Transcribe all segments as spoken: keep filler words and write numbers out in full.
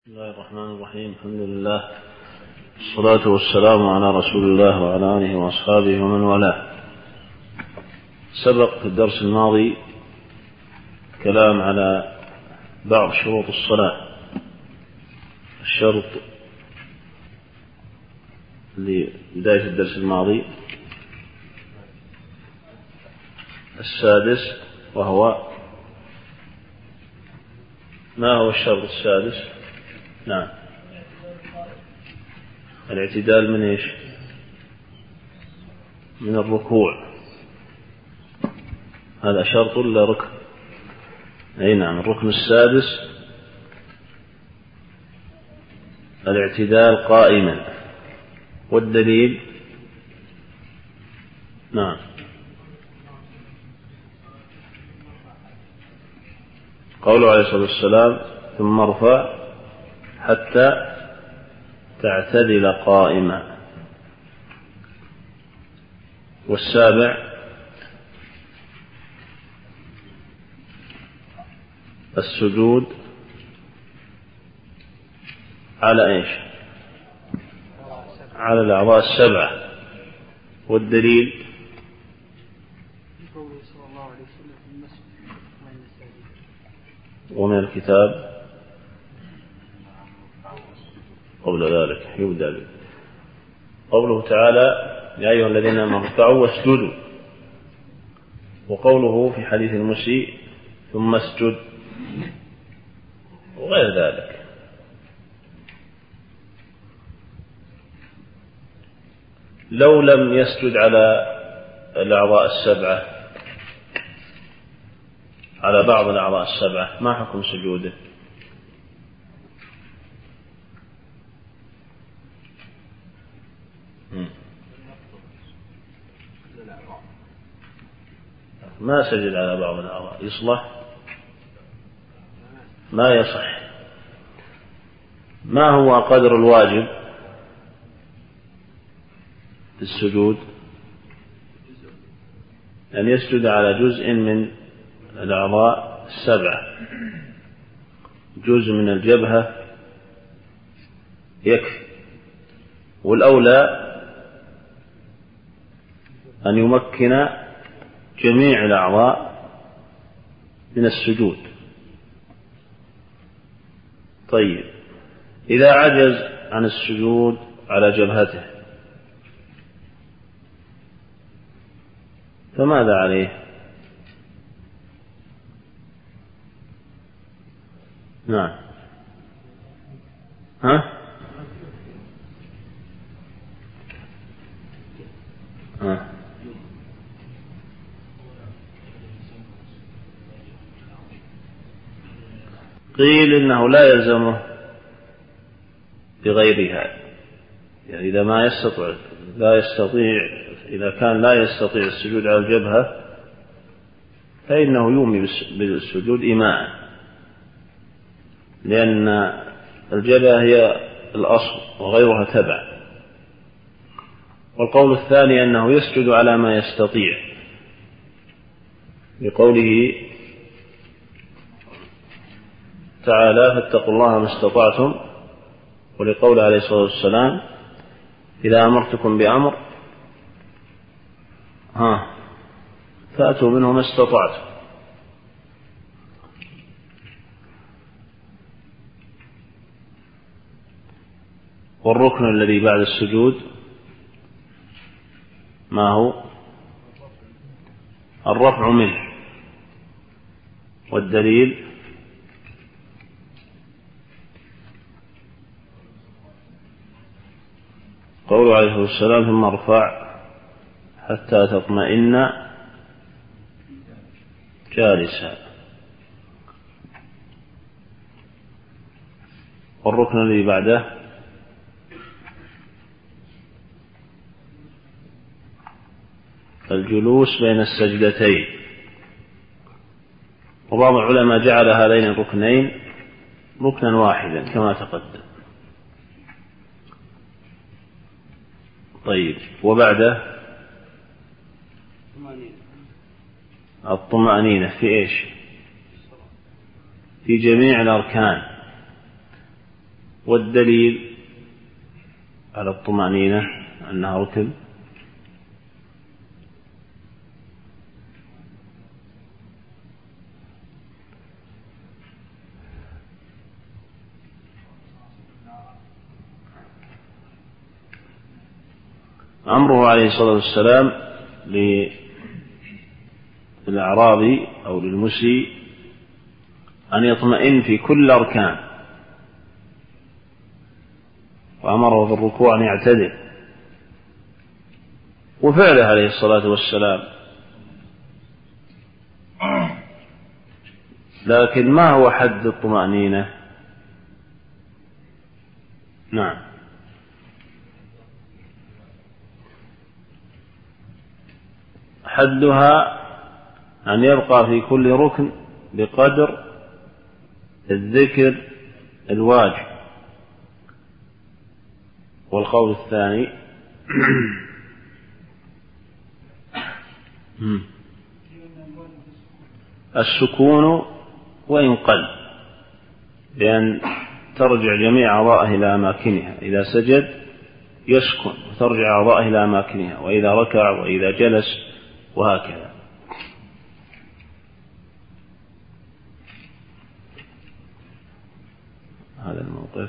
بسم الله الرحمن الرحيم. الحمد لله والصلاة والسلام على رسول الله وعلى آله وأصحابه ومن والاه. سبق في الدرس الماضي كلام على بعض شروط الصلاة. الشرط لبداية الدرس الماضي السادس، وهو ما هو الشرط السادس؟ نعم، الاعتدال من ايش؟ من الركوع. هذا شرط ولا ركن؟ اي نعم، الركن السادس الاعتدال قائما. والدليل؟ نعم، قوله عليه الصلاة والسلام ثم ارفع حتى تعتدل قائما. والسابع السجود على ايش؟ على الأعضاء السبعة. والدليل؟ ومن الكتاب قبل ذلك يبدأ به قوله تعالى يا أيها الذين آمنوا اركعوا واسجدوا. وقوله في حديث المسيء ثم اسجد وغير ذلك. لو لم يسجد على الأعضاء السبعة، على بعض الأعضاء السبعة، ما حكم سجوده؟ ما سجد على بعض الأعضاء يصلح؟ ما يصح. ما هو قدر الواجب في السجود؟ أن يسجد على جزء من الأعضاء السبعة. جزء من الجبهة يكفي، والأولى أن يمكن جميع الأعضاء من السجود. طيب، إذا عجز عن السجود على جبهته فماذا عليه؟ نعم، ها؟ ها؟ قيل إنه لا يلزمه بغيرها. يعني إذا ما يستطيع لا يستطيع إذا كان لا يستطيع السجود على الجبهة فإنه يومي بالسجود إيماء، لأن الجبهة هي الأصل وغيرها تبع. والقول الثاني أنه يسجد على ما يستطيع، لقوله تعالى فاتقوا الله ما استطعتم، ولقول عليه الصلاة والسلام إذا أمرتكم بأمر ها فأتوا منه ما استطعتم. والركن الذي بعد السجود ما هو؟ الرفع منه. والدليل؟ قوله عليه الصلاة والسلام ثم ارفع حتى تطمئن جالسا. والركن الذي بعده الجلوس بين السجدتين. وبعض العلماء جعل هذين الركنين ركنا واحدا كما تقدم. طيب، وبعده الطمأنينة في إيش؟ في جميع الأركان. والدليل على الطمأنينة أنها ركن. أمره عليه الصلاة والسلام للأعرابي أو للمسيء أن يطمئن في كل أركان، وأمره في الركوع أن يعتدل، وفعله عليه الصلاة والسلام. لكن ما هو حد الطمأنينة؟ نعم، حدها أن يبقى في كل ركن بقدر الذكر الواجب. والقول الثاني السكون وإن قل، لأن ترجع جميع أعضائه إلى أماكنها. إذا سجد يسكن وترجع أعضائه إلى أماكنها، وإذا ركع وإذا جلس وهكذا. هذا الموقف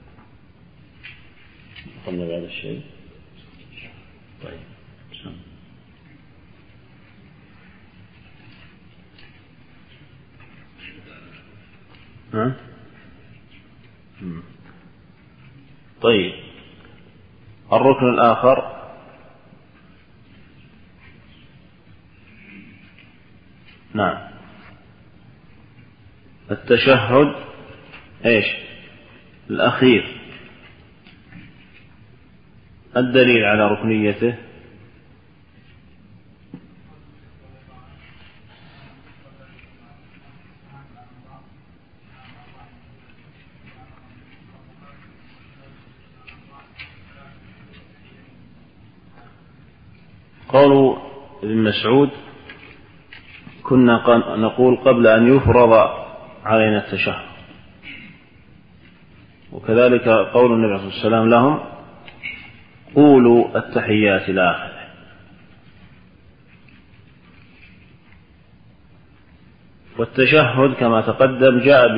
قلنا بعد الشيء. طيب سم. ها؟ طيب الركن الآخر نعم التشهد ايش الأخير. الدليل على ركنيته قول ابن مسعود: كنا نقول قبل أن يفرض علينا التشهد. وكذلك قول النبي صلى الله عليه وسلم لهم: قولوا التحيات إلى آخره. والتشهد كما تقدم جاء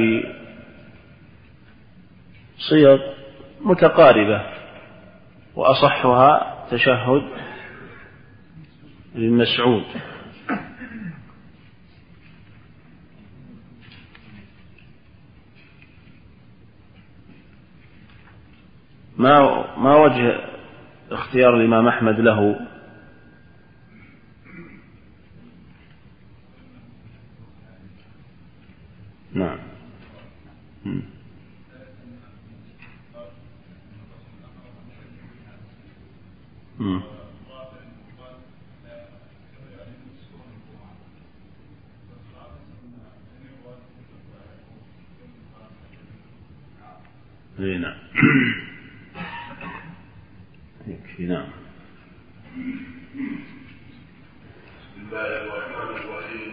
بصيغ متقاربة، وأصحها تشهد ابن مسعود. ما ما وجه اختيار الإمام أحمد له؟ نعم مم. نعم يكفي. نعم. بسم الله الرحمن الرحيم.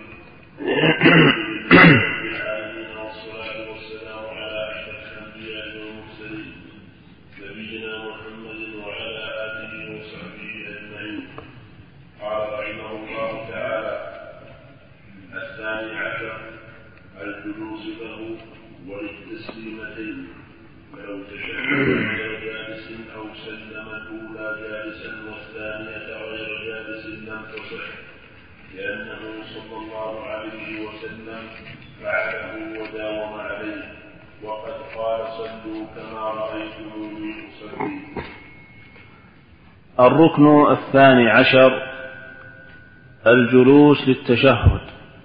والصلاة والسلام على أشرف الأنبياء والمرسلين نبينا محمد وعلى آله وصحبه أجمعين. قال رحمه الله تعالى: الثاني عشر الجلوس له وللتسليمتين، فلو تشهد غير جالس أو سلم الأولى جالسا والثانية غير جالس لم تصح، لأنه صلى الله عليه وسلم فعله وداوم عليه، وقد قال: صلوا كما رأيتموني أصلي. الركن الثاني عشر الجلوس للتشهد.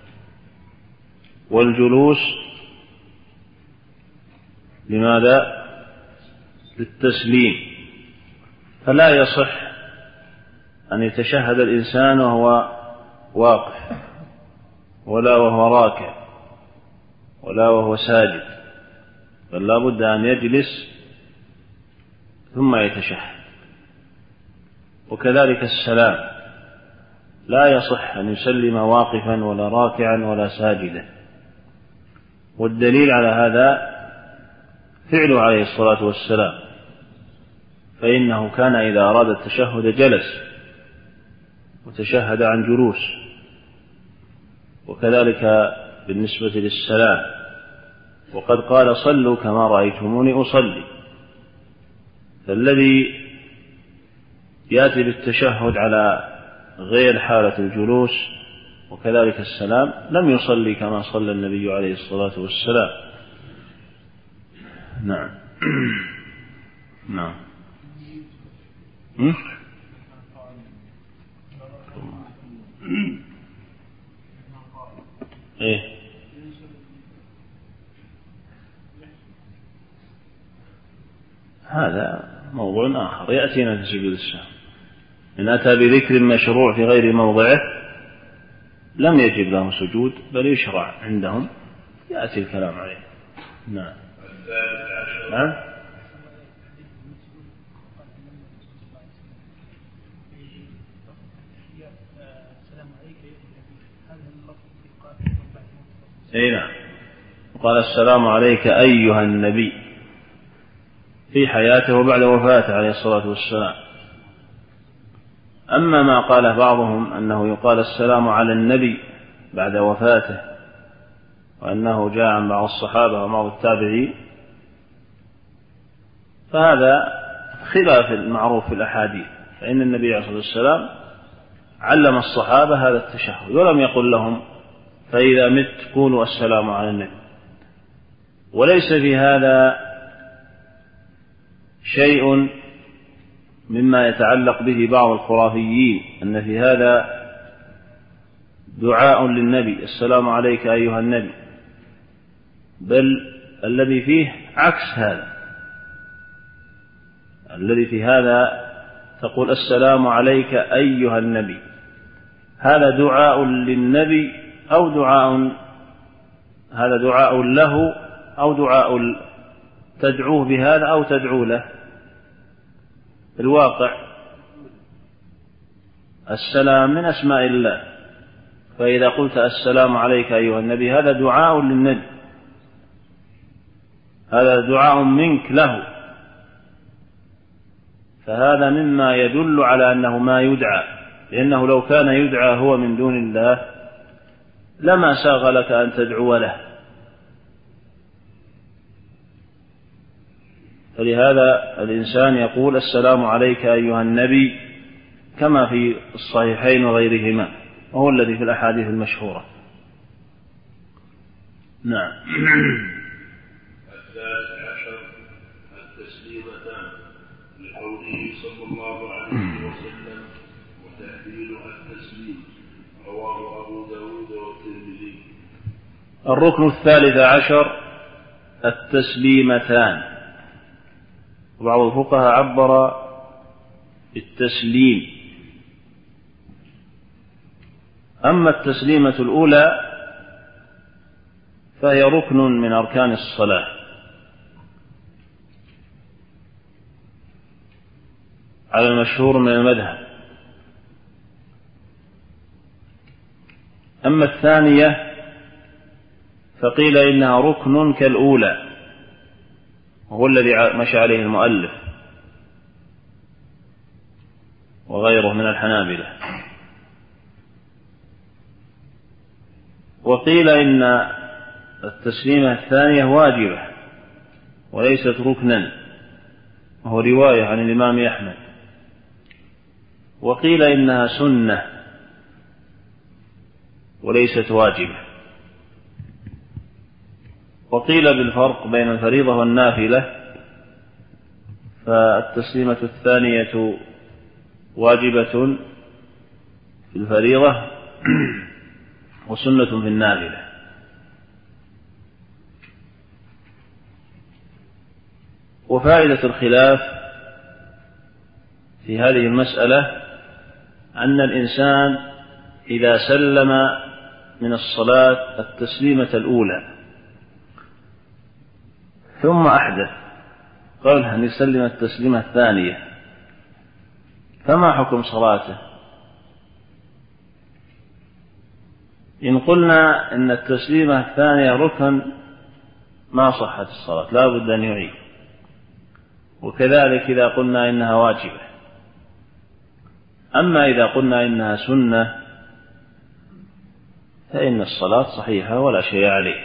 والجلوس لماذا؟ للتسليم. فلا يصح أن يتشهد الإنسان وهو واقف، ولا وهو راكع، ولا وهو ساجد، بل لا بد أن يجلس ثم يتشهد. وكذلك السلام لا يصح أن يسلم واقفا ولا راكعا ولا ساجدا. والدليل على هذا فعله عليه الصلاة والسلام، فإنه كان إذا أراد التشهد جلس وتشهد عن جلوس، وكذلك بالنسبة للسلام، وقد قال صلوا كما رأيتموني أصلي. فالذي يأتي بالتشهد على غير حالة الجلوس وكذلك السلام لم يصلي كما صلى النبي عليه الصلاة والسلام. نعم. نعم. إيه؟ هذا موضوع آخر يأتينا في سجود السهو. إن أتى بذكر مشروع في غير موضعه لم يجب له سجود، بل يشرع عندهم يأتي الكلام عليه. نعم. نعم. اي نعم. قال السلام عليك أيها النبي في حياته وبعد وفاته عليه الصلاة والسلام. أما ما قاله بعضهم أنه يقال السلام على النبي بعد وفاته، وأنه جاء عن بعض الصحابة وبعض التابعين، فهذا خلاف المعروف في الأحاديث، فإن النبي عليه الصلاة والسلام علم الصحابة هذا التشهد ولم يقل لهم فإذا مت قولوا السلام على النبي. وليس في هذا شيء مما يتعلق به بعض الخرافيين أن في هذا دعاء للنبي السلام عليك أيها النبي، بل الذي فيه عكس هذا. الذي في هذا تقول السلام عليك أيها النبي، هذا دعاء للنبي أو دعاء هذا دعاء له أو دعاء تدعوه بهذا أو تدعو له. الواقع السلام من أسماء الله، فإذا قلت السلام عليك أيها النبي هذا دعاء للنبي، هذا دعاء منك له، فهذا مما يدل على أنه ما يدعى، لأنه لو كان يدعى هو من دون الله لما ساغ لك أن تدعو له. فلهذا الإنسان يقول السلام عليك أيها النبي كما في الصحيحين وغيرهما، وهو الذي في الأحاديث المشهورة. نعم. الثالث عشر التسليمتان لقوله صلى الله عليه وسلم وتحليلها التسليم، رواه أبو داود والترمذي. الركن الثالث عشر التسليمتان، وبعض الفقهاء عبر بالتسليم. أما التسليمة الأولى فهي ركن من أركان الصلاة، على المشهور من المذهب. أما الثانية فقيل إنها ركن كالأولى، وهو الذي مشى عليه المؤلف وغيره من الحنابلة. وقيل إن التسليمة الثانية واجبة وليست ركنا، وهو رواية عن الإمام أحمد. وقيل إنها سنة وليست واجبة. وقيل بالفرق بين الفريضة والنافلة، فالتسليمة الثانية واجبة في الفريضة وسنة في النافلة. وفائدة الخلاف في هذه المسألة أن الإنسان إذا سلم من الصلاة التسليمة الأولى ثم أحدث قبل أن يسلم التسليمة الثانية، فما حكم صلاته؟ إن قلنا إن التسليمة الثانية ركن ما صحت الصلاة، لا بد أن يعيد. وكذلك إذا قلنا إنها واجبة. أما إذا قلنا إنها سنة فإن الصلاة صحيحة ولا شيء عليه.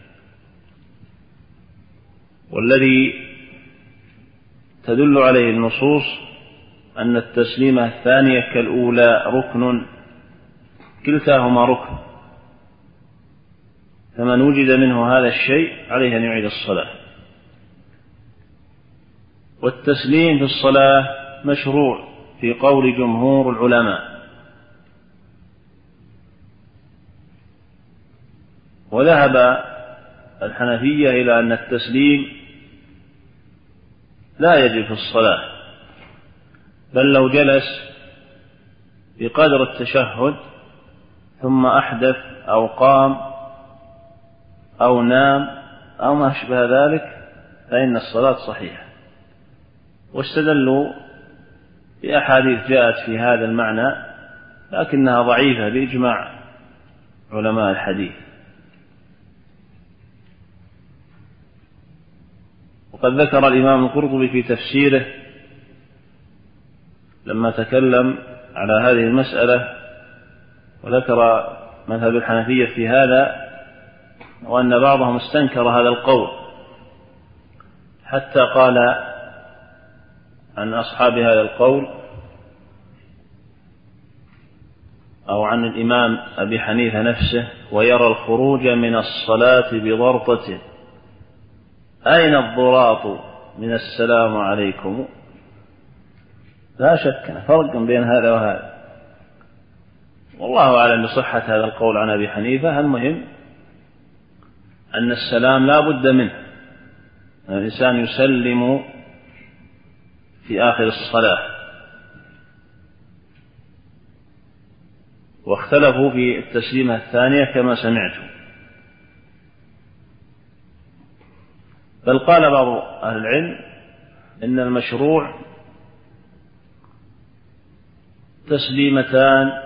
والذي تدل عليه النصوص أن التسليمة الثانية كالأولى ركن، كلتاهما ركن، فمن وجد منه هذا الشيء عليه أن يعيد الصلاة. والتسليم في الصلاة مشروع في قول جمهور العلماء، وذهب الحنفية إلى أن التسليم لا يجب في الصلاة، بل لو جلس بقدر التشهد ثم أحدث أو قام أو نام أو ما أشبه ذلك فإن الصلاة صحيحة. واستدلوا بأحاديث جاءت في هذا المعنى لكنها ضعيفة بإجماع علماء الحديث. وقد ذكر الإمام القرطبي في تفسيره لما تكلم على هذه المسألة وذكر مذهب الحنفية في هذا، وأن بعضهم استنكر هذا القول حتى قال عن أصحاب هذا القول أو عن الإمام أبي حنيفة نفسه: ويرى الخروج من الصلاة بضرطة، أين الضراط من السلام عليكم؟ لا شك فرق بين هذا وهذا، والله أعلم بصحة هذا القول عن أبي حنيفة. المهم أن السلام لا بد منه، الإنسان يسلم في آخر الصلاة. واختلفوا في التسليمة الثانية كما سمعتم، بل قال بعض أهل العلم إن المشروع تسليمتان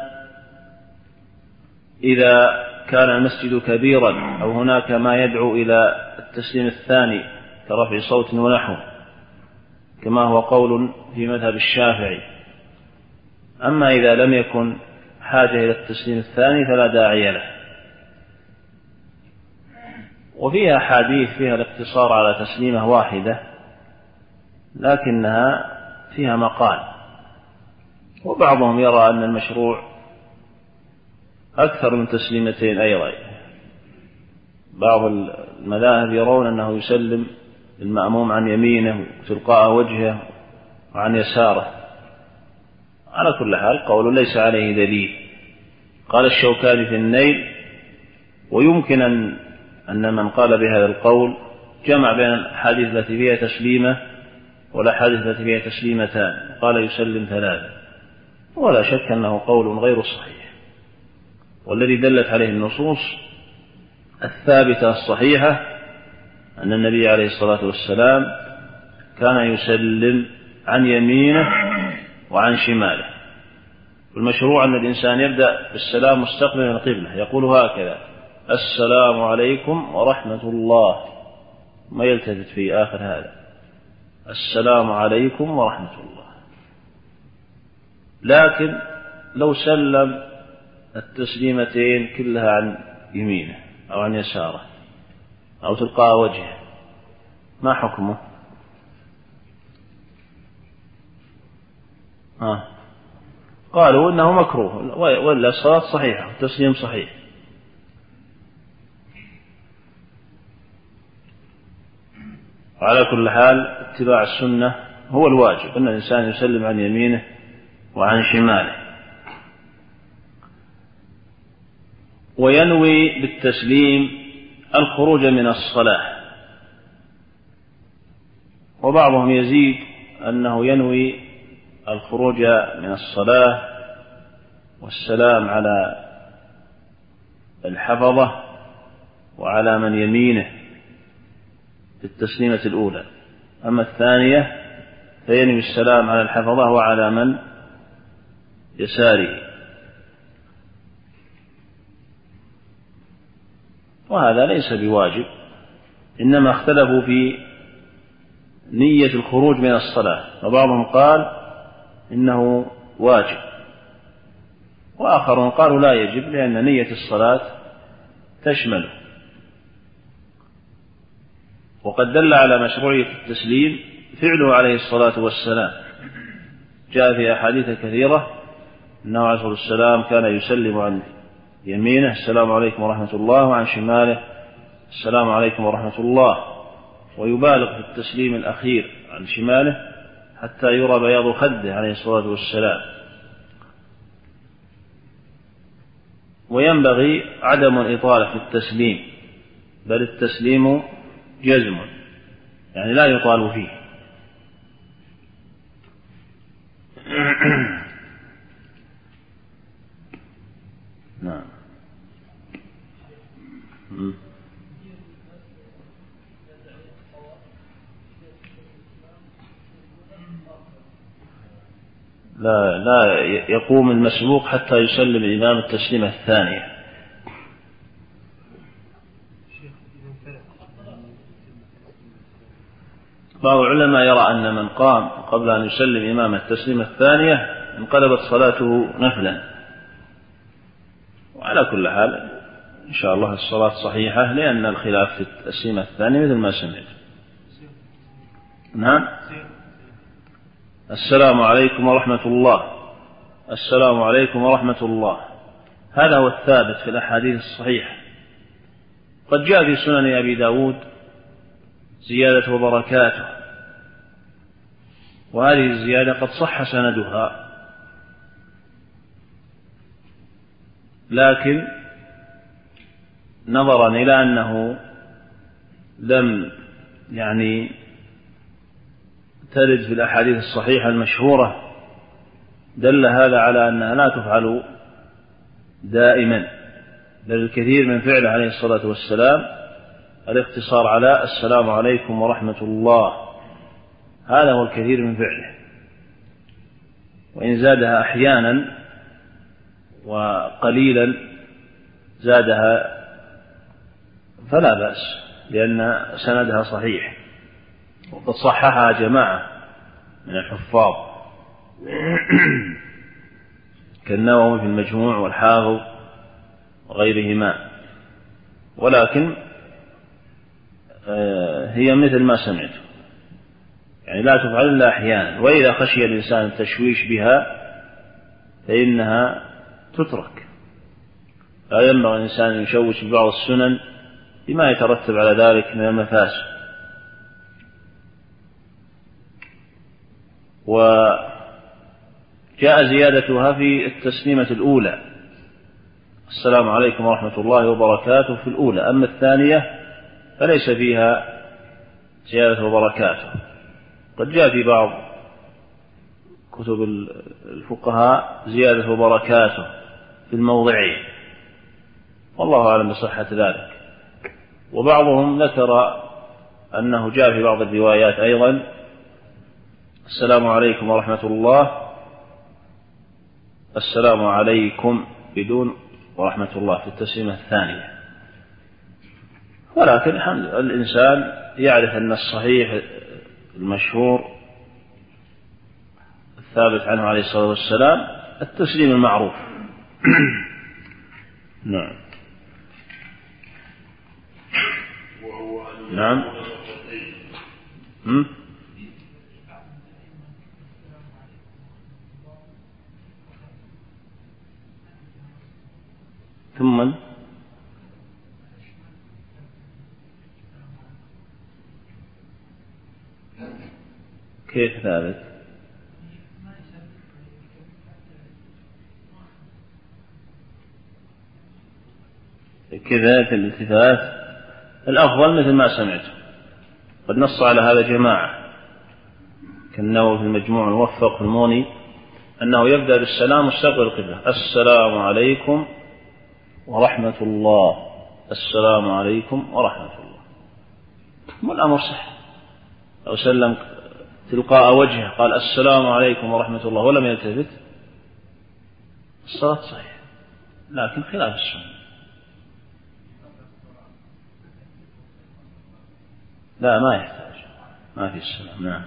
إذا كان المسجد كبيرا أو هناك ما يدعو إلى التسليم الثاني كرفع صوت ونحوه، كما هو قول في مذهب الشافعي. أما إذا لم يكن حاجة إلى التسليم الثاني فلا داعي له. وفيها حديث فيها الاقتصار على تسليمة واحدة لكنها فيها مقال، وبعضهم يرى أن المشروع أكثر من تسليمتين أيضا. بعض المذاهب يرون أنه يسلم المأموم عن يمينه وتلقاء وجهه وعن يساره. على كل حال قول ليس عليه دليل. قال الشوكاني في النيل: ويمكن أن أن من قال بهذا القول جمع بين الحديث التي فيها تسليمة والأحاديث التي فيها تسليمتان، قال يسلم ثلاثة، ولا شك أنه قول غير صحيح. والذي دلت عليه النصوص الثابتة الصحيحة أن النبي عليه الصلاة والسلام كان يسلم عن يمينه وعن شماله. والمشروع أن الإنسان يبدأ بالسلام مستقبلا القبلة، يقول هكذا: السلام عليكم ورحمة الله، ما يلتفت في آخر هذا: السلام عليكم ورحمة الله. لكن لو سلم التسليمتين كلها عن يمينه أو عن يساره أو تلقاء وجهه، ما حكمه؟ آه. قالوا إنه مكروه، ولا الصلاة صحيحة والتسليم صحيح. وعلى كل حال اتباع السنة هو الواجب، أن الإنسان يسلم عن يمينه وعن شماله. وينوي بالتسليم الخروج من الصلاة. وبعضهم يزيد أنه ينوي الخروج من الصلاة والسلام على الحفظة وعلى من يمينه في التسليمة الأولى. أما الثانية فينوي السلام على الحفظة وعلى من يساره. وهذا ليس بواجب، إنما اختلفوا في نية الخروج من الصلاة، وبعضهم قال إنه واجب، وآخرون قالوا لا يجب لأن نية الصلاة تشمله. وقد دل على مشروعية التسليم فعله عليه الصلاة والسلام، جاء في أحاديث كثيرة أنه عليه الصلاة والسلام كان يسلم عن يمينه السلام عليكم ورحمة الله، وعن شماله السلام عليكم ورحمة الله، ويبالغ في التسليم الأخير عن شماله حتى يرى بياض خده عليه الصلاة والسلام. وينبغي عدم الإطالة في التسليم، بل التسليم جزم، يعني لا يطال فيه. نعم. لا لا يقوم المسبوق حتى يسلم الإمام التسليمة الثانية. بعض العلماء يرى أن من قام قبل أن يسلم إمام التسليمة الثانية انقلبت صلاته نفلا، وعلى كل حال إن شاء الله الصلاة صحيحة، لأن الخلاف في التسليمة الثانية مثل ما سمعت. نعم. السلام عليكم ورحمة الله، السلام عليكم ورحمة الله، هذا هو الثابت في الأحاديث الصحيحة. قد جاء في سنن أبي داود زيادة وبركاته، وهذه الزيادة قد صح سندها، لكن نظرا إلى أنه لم يعني ترد في الأحاديث الصحيحة المشهورة، دل هذا على أنها لا تفعل دائما، بل الكثير من فعله عليه الصلاة والسلام الاقتصار على السلام عليكم ورحمة الله، هذا هو الكثير من فعله. وإن زادها أحيانا وقليلا زادها فلا بأس، لأن سندها صحيح، وقد صححها جماعة من الحفاظ كالنووي في المجموع والحافظ وغيرهما، ولكن هي مثل ما سمعت، يعني لا تفعل إلا أحيانا، وإذا خشي الإنسان التشويش بها فإنها تترك. لا ينبغي الإنسان أن يشوش ببعض السنن بما يترتب على ذلك من المفاسد. وجاء زيادتها في التسليمة الأولى، السلام عليكم ورحمة الله وبركاته في الأولى، أما الثانية فليس فيها زيادة وبركاته. قد جاء في بعض كتب الفقهاء زيادة وبركاته في الموضعين، والله أعلم بصحة ذلك. وبعضهم ذكر أنه جاء في بعض الروايات أيضا السلام عليكم ورحمة الله، السلام عليكم بدون ورحمة الله في التسليمة الثانية. ولكن الإنسان يعرف أن الصحيح المشهور الثابت عنه عليه الصلاة والسلام التسليم المعروف. نعم. نعم. ثم كيف ثابت؟ كذا في الالتفات الأفضل مثل ما سمعت، قد نص على هذا جماعة كالنووي في المجموع الموفق في الموني، أنه يبدأ بالسلام مستقبل القبلة، السلام عليكم ورحمة الله، السلام عليكم ورحمة الله، والأمر صح. لو سلم تلقاء وجهه قال السلام عليكم ورحمة الله ولم يلتفت الصلاة صحيح، لكن خلاف السنة. لا ما يحتاج، ما في السلام. نعم.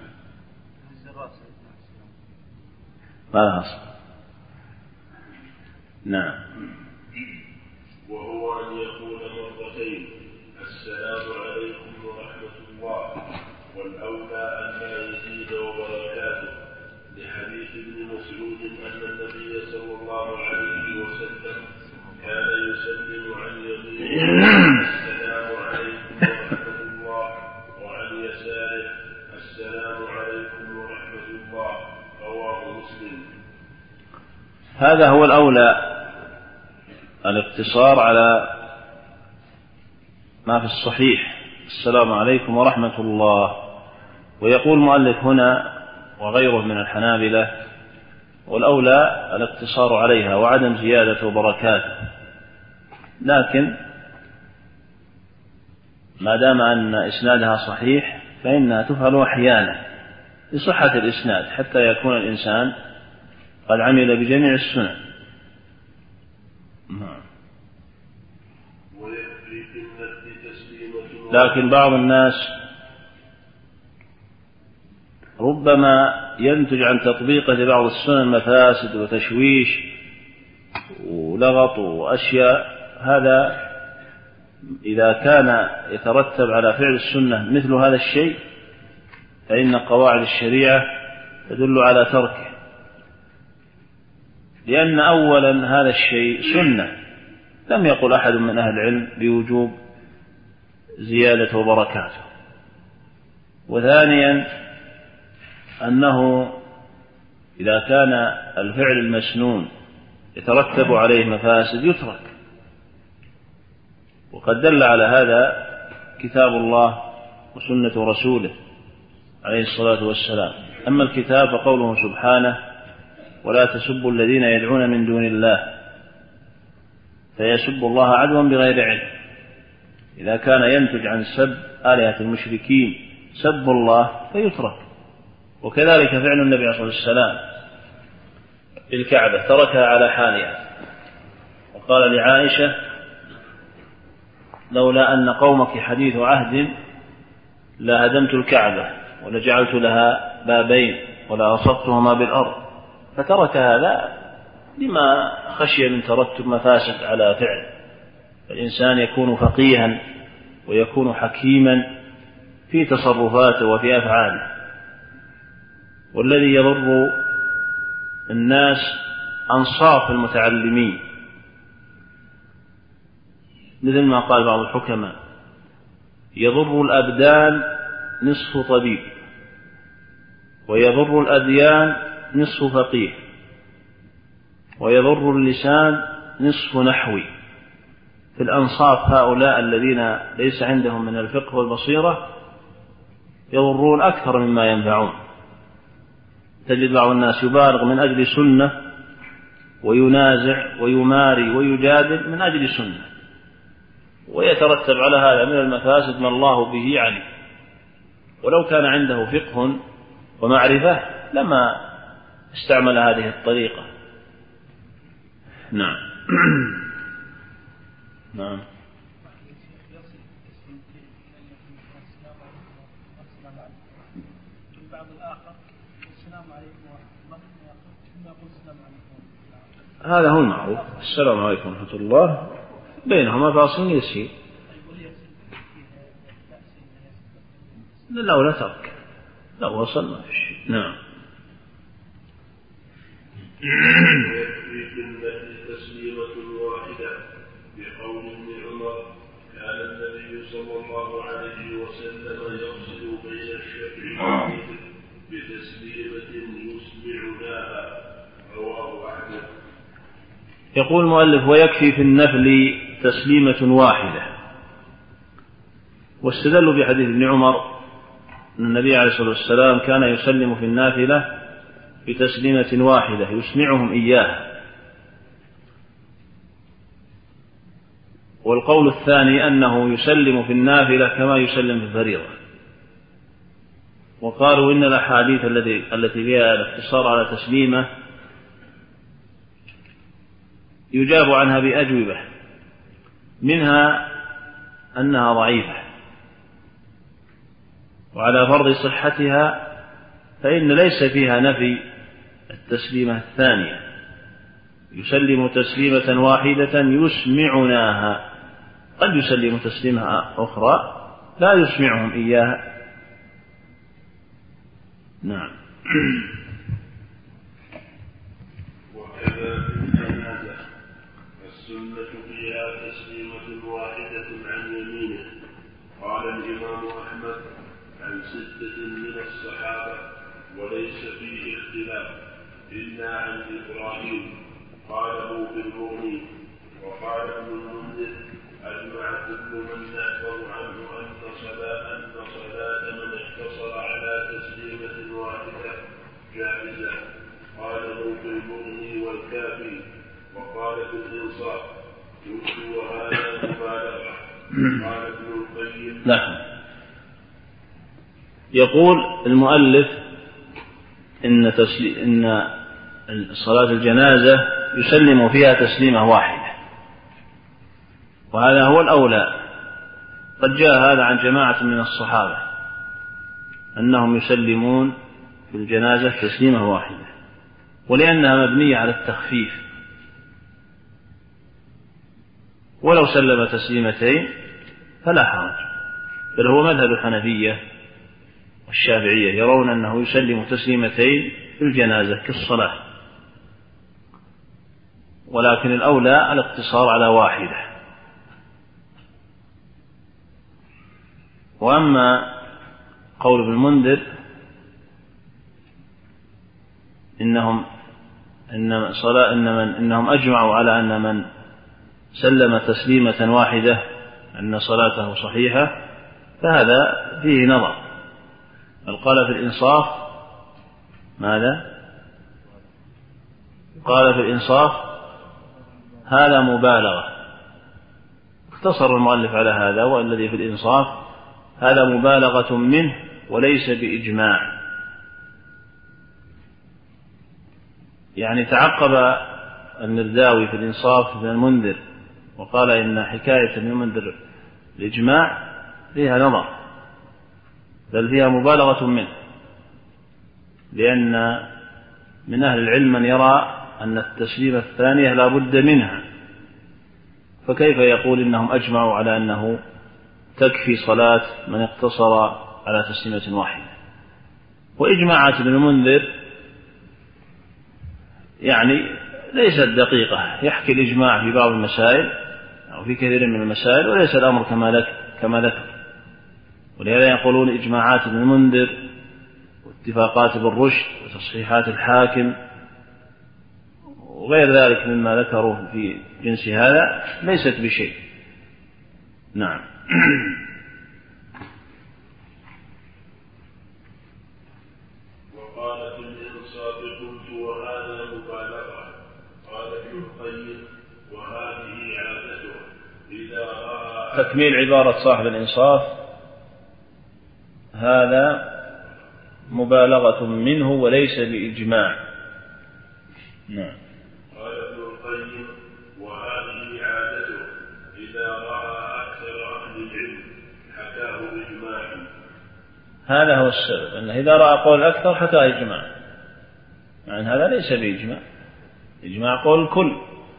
ما لها أصل. نعم. وهو أن يكون مرتين السلام عليكم ورحمة الله، والأولى أن لا يزيد وبركاته، لحديث ابن مسعود أن النبي صلى الله عليه وسلم كان يسلم عن يمينه السلام عليكم ورحمة الله، وعن يساره السلام عليكم ورحمة الله، رواه مسلم. هذا هو الأولى، الاقتصار على ما في الصحيح، السلام عليكم ورحمة الله. ويقول المؤلف هنا وغيره من الحنابلة والأولى الاقتصار عليها وعدم زيادة وبركاته، لكن ما دام أن إسنادها صحيح فإنها تفعل أحيانا لصحة الإسناد حتى يكون الإنسان قد عمل بجميع السنن. لكن بعض الناس ربما ينتج عن تطبيقه لبعض السنن مفاسد وتشويش ولغط وأشياء، هذا إذا كان يترتب على فعل السنة مثل هذا الشيء فإن قواعد الشريعة تدل على تركه، لأن أولا هذا الشيء سنة لم يقل أحد من أهل العلم بوجوب زيادة وبركاته، وثانيا أنه إذا كان الفعل المسنون يترتب عليه مفاسد يترك، وقد دل على هذا كتاب الله وسنة رسوله عليه الصلاة والسلام. أما الكتاب فقوله سبحانه ولا تسبوا الذين يدعون من دون الله فيسبوا الله عدوا بغير علم. إذا كان ينتج عن سب آلهة المشركين سب الله فيترك، وكذلك فعل النبي عليه الصلاة والسلام بالكعبة تركها على حالها، وقال لعائشة لولا أن قومك حديث عهد لهدمت الكعبة ولجعلت لها بابين ولأصبتهما بالأرض، فترك هذا لما خشي من ترتب مفاسد على فعل. الإنسان يكون فقيها ويكون حكيما في تصرفاته وفي أفعاله، والذي يضر الناس أنصاف المتعلمين، مثل ما قال بعض الحكماء يضر الأبدان نصف طبيب ويضر الأديان نصف فقيه ويضر اللسان نصف نحوي. في الأنصاف هؤلاء الذين ليس عندهم من الفقه والبصيرة يضرون أكثر مما ينفعون. تجد بعض الناس يبالغ من أجل سنة وينازع ويماري ويجادل من أجل سنة، ويترتب على هذا من المفاسد ما الله به عليم. ولو كان عنده فقه ومعرفة لما استعمل هذه الطريقة. نعم. نعم. هذا هو المعروف، السلام عليكم ورحمة الله، بينهما فاصل يسير. لا ولا ترك، لو وصل ما في شيء. نعم. ويكفي بالنفي تسليمة واحدة بقول ابن عمر كان النبي صلى الله عليه وسلم يفصل بين الشفع والوتر بتسليمة يسمعناها، رواه أحمد. يقول المؤلف ويكفي في النفل تسليمة واحدة، واستدلوا بحديث ابن عمر أن النبي عليه الصلاة والسلام كان يسلم في النافلة بتسليمة واحدة يسمعهم إياها. والقول الثاني أنه يسلم في النافلة كما يسلم في الفريضة. وقالوا إن الأحاديث التي فيها الاقتصار على تسليمة يجاب عنها بأجوبة، منها أنها ضعيفة، وعلى فرض صحتها فإن ليس فيها نفي التسليمة الثانية، يسلم تسليمة واحدة يسمعناها، قد يسلم تسليمة أخرى لا يسمعهم إياها. نعم. وكذا في الجنازة السنة فيها تسليمة واحدة عن يمينه. قال الإمام أحمد عن ستة من الصحابة وليس فيه اختلاف إلا عن إبراهيم قاله في المغني. وقال ابن المنذر أجمع كل من يحفظ عنه أن صلاة أن صلاة من اقتصر على تسليمة واحدة جائزة. قاله في المغني والكافي. وقال في الإنصاف يمشي وهذا مبالغة. قال ابن القيم نعم. يقول المؤلف إن, تسلي... إن صلاة الجنازة يسلم فيها تسليمة واحدة، وهذا هو الأولى. قد جاء هذا عن جماعة من الصحابة أنهم يسلمون في الجنازة تسليمة واحدة، ولأنها مبنية على التخفيف، ولو سلم تسليمتين فلا حرج، بل هو مذهب الحنفية والشافعية يرون أنه يسلم تسليمتين في الجنازة كالصلاة، ولكن الأولى الاقتصار على واحدة. وأما قول ابن المنذر إنهم إن صلاة إن من إنهم أجمعوا على أن من سلم تسليمة واحدة أن صلاته صحيحة، فهذا فيه نظر. بل قال في الإنصاف ماذا؟ قال في الإنصاف هذا مبالغة. اختصر المؤلف على هذا، والذي في الإنصاف هذا مبالغة منه وليس بإجماع. يعني تعقب المرداوي في الإنصاف من المنذر وقال إن حكاية ابن المنذر الإجماع فيها نظر، بل فيها مبالغة منه، لأن من أهل العلم من يرى أن التسليمة الثانية لا بد منها، فكيف يقول إنهم أجمعوا على أنه تكفي صلاة من اقتصر على تسليمة واحدة. وإجماعات ابن المنذر يعني ليست دقيقة، يحكي الإجماع في بعض المسائل أو في كثير من المسائل، وليس الأمر كما ذكر كما ذكر ولهذا يقولون إجماعات ابن المنذر واتفاقات ابن رشد وتصحيحات الحاكم وغير ذلك مما ذكروا في جنس هذا ليست بشيء. نعم. وقال في الإنصاف قلت وهذا مبالغة. قال ابن القيم وهذه عادته إذا رأى. تكميل عبارة صاحب الإنصاف هذا مبالغة منه وليس بإجماع. نعم. قال ابن القيم وهذه عادته إذا رأى أكثر أهل العلم حكاه إجماعا. هذا هو السبب، أنه إذا رأى قول أكثر حكاه إجماع، يعني هذا ليس بإجماع، إجماع قول الكل.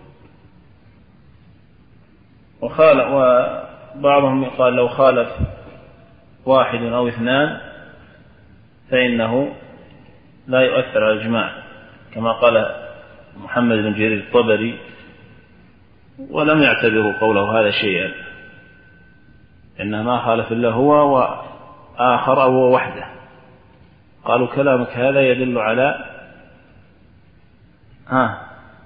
وخال وبعضهم قال لو خالف واحد أو اثنان فإنه لا يؤثر على الإجماع، كما قال محمد بن جرير الطبري، ولم يعتبروا قوله هذا شيئا، إنه ما خالف إلا هو وآخر أو هو وحده. قالوا كلامك هذا يدل على ها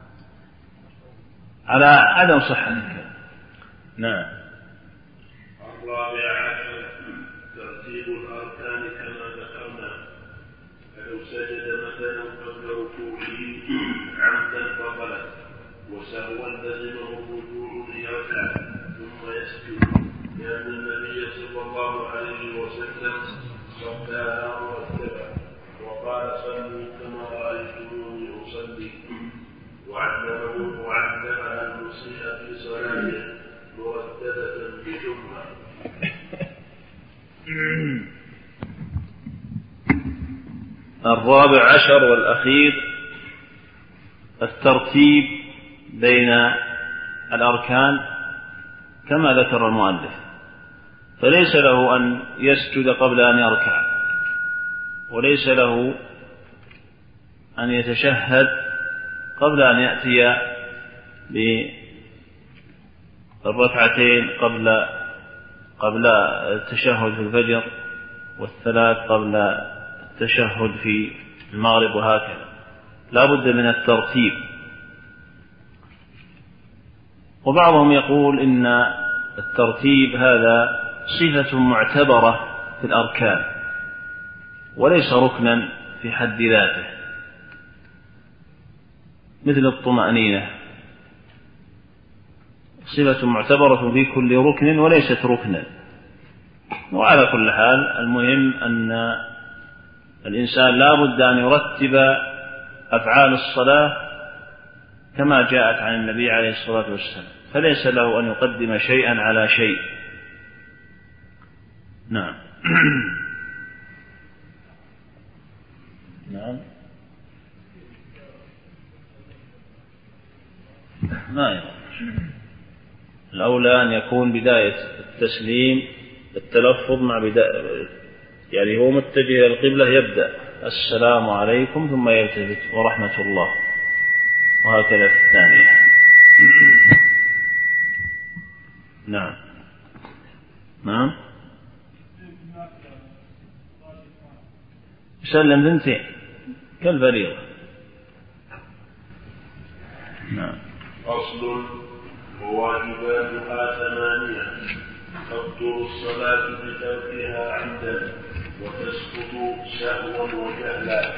على عدم صحتك. نعم. الرابع عشر ترتيب الأركان كما ذكرنا. فلو سجد مثلا قبل ركوعه عمدا فضلت وسهوا لزمه الرجوع ليركع ثم يسجد، لأن النبي صلى الله عليه وسلم صلاها مرتبا وقال صلوا كما رأيتموني أصلي، وعلمه وعلمها المسيء في صلاته مرددة بجملة. الرابع عشر والأخير الترتيب بين الأركان كما ذكر المؤلف، فليس له أن يسجد قبل أن يركع، وليس له أن يتشهد قبل أن يأتي بالركعتين قبل قبل التشهد في الفجر، والثلاث قبل التشهد في المغرب، وهكذا. لا بد من الترتيب. وبعضهم يقول إن الترتيب هذا صفة معتبرة في الأركان وليس ركنا في حد ذاته، مثل الطمأنينة، صفة معتبرة في كل ركن وليست ركنا. وعلى كل حال المهم أن الإنسان لا بد أن يرتب أفعال الصلاة كما جاءت عن النبي عليه الصلاة والسلام، فليس له أن يقدم شيئا على شيء. نعم. نعم. ما يرى. الأولى أن يكون بداية التسليم التلفظ مع بداية، يعني هو متجه إلى القبلة يبدأ السلام عليكم ثم يلتفت ورحمة الله، وهكذا في الثانية. نعم. نعم. يسلم ثنتين كالفريضة. نعم. أصل وواجباتها ثمانية، تبطل الصلاة بتركها عمدا وتسقط سهوا وجهلا.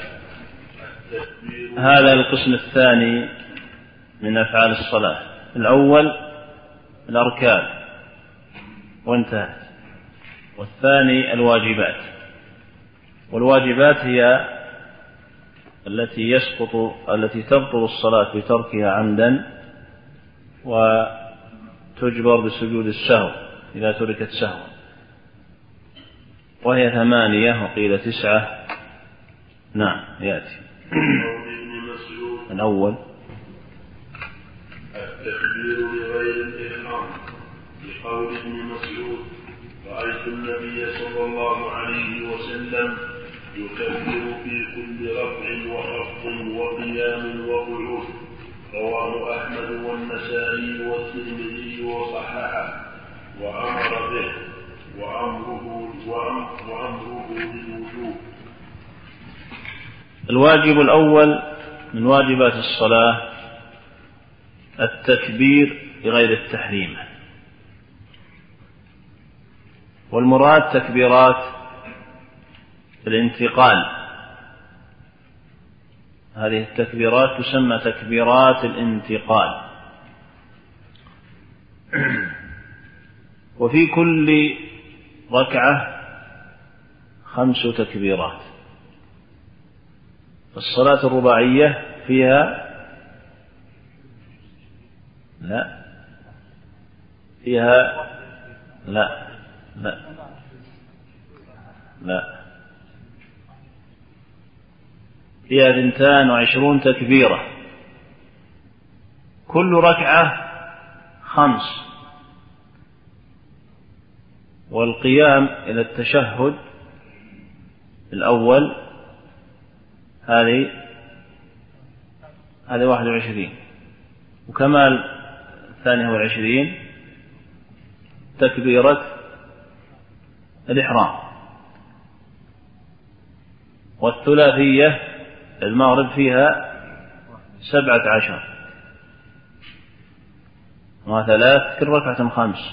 هذا القسم الثاني من أفعال الصلاة. الأول الأركان وانتهت، والثاني الواجبات. والواجبات هي التي يسقط التي تبطل الصلاة بتركها عمدا وتجبر بسجود السهو إذا تركت سهوا، وهي ثمانية وقيل تسعة. نعم. يأتي الأول التكبير لغير الإحرام، لقول ابن مسعود: رأيت النبي صلى الله عليه وسلم يكبر في كل رفع وخفض وقيام وقعود. رواه أحمد والنسائي والترمذي وصححه، وأمر به وأمره وأمره بالوجوب. الواجب الأول من واجبات الصلاة التكبير لغير التحريم، والمراد تكبيرات الانتقال. هذه التكبيرات تسمى تكبيرات الانتقال. وفي كل ركعة خمس تكبيرات. الصلاة الرباعية فيها لا فيها لا لا لا فيها اثنتان وعشرون تكبيرة، كل ركعة خمس. والقيام إلى التشهد الأول هذه هذه واحد وعشرين، وكمال الثانية والعشرين تكبيرة الإحرام. والثلاثية المغرب فيها سبعة عشر، وثلاث كل ركعة خمس،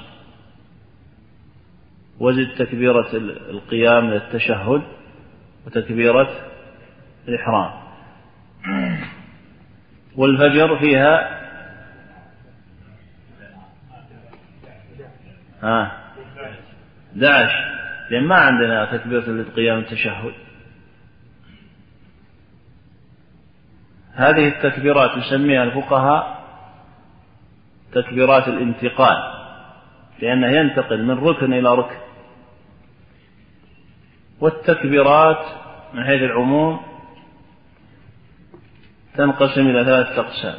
وزد تكبيرة القيام للتشهد وتكبيرة الإحرام. والفجر فيها ها داعش، لأن ما عندنا تكبيرة القيام والتشهد. هذه التكبيرات يسميها الفقهاء تكبيرات الانتقال، لأنه ينتقل من ركن إلى ركن. والتكبيرات من حيث العموم تنقسم إلى ثلاثة أقسام.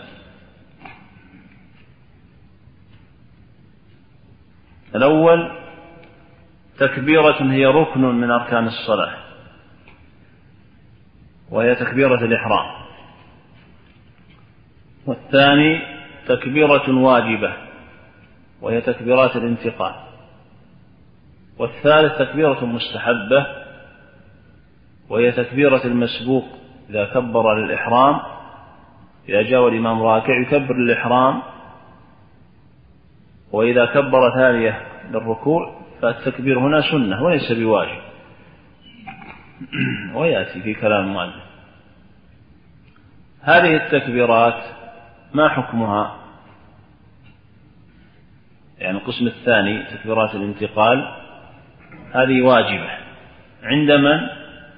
الأول تكبيرة هي ركن من أركان الصلاة، وهي تكبيرة الإحرام. والثاني تكبيرة واجبة، وهي تكبيرات الانتقال. والثالث تكبيرة مستحبة، وهي تكبيرة المسبوق إذا كبر للإحرام، إذا جاء الإمام راكع يكبر للإحرام، وإذا كبر ثانية للركوع فالتكبير هنا سنة وليس بواجب، ويأتي في كلام المؤلف. هذه التكبيرات ما حكمها؟ يعني القسم الثاني تكبيرات الانتقال هذه واجبة عند من؟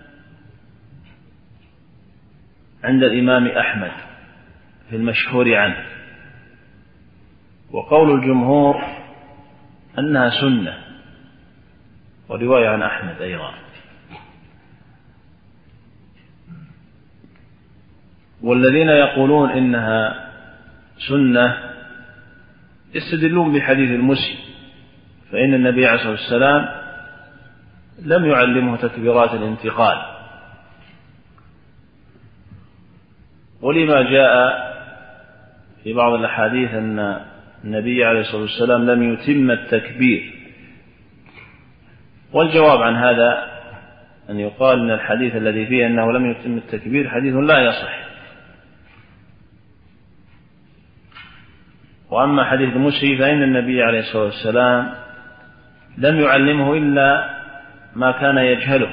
عند الإمام أحمد في المشهور عنه، وقول الجمهور أنها سنة، ورواية عن أحمد أيضا. والذين يقولون إنها سنة يستدلون بحديث المسي، فإن النبي عليه الصلاة والسلام لم يعلمه تكبيرات الانتقال، ولما جاء في بعض الأحاديث أن النبي عليه الصلاة والسلام لم يتم التكبير. والجواب عن هذا أن يقال أن الحديث الذي فيه أنه لم يتم التكبير حديث لا يصح. وأما حديث المسي فإن النبي عليه الصلاة والسلام لم يعلمه إلا ما كان يجهله،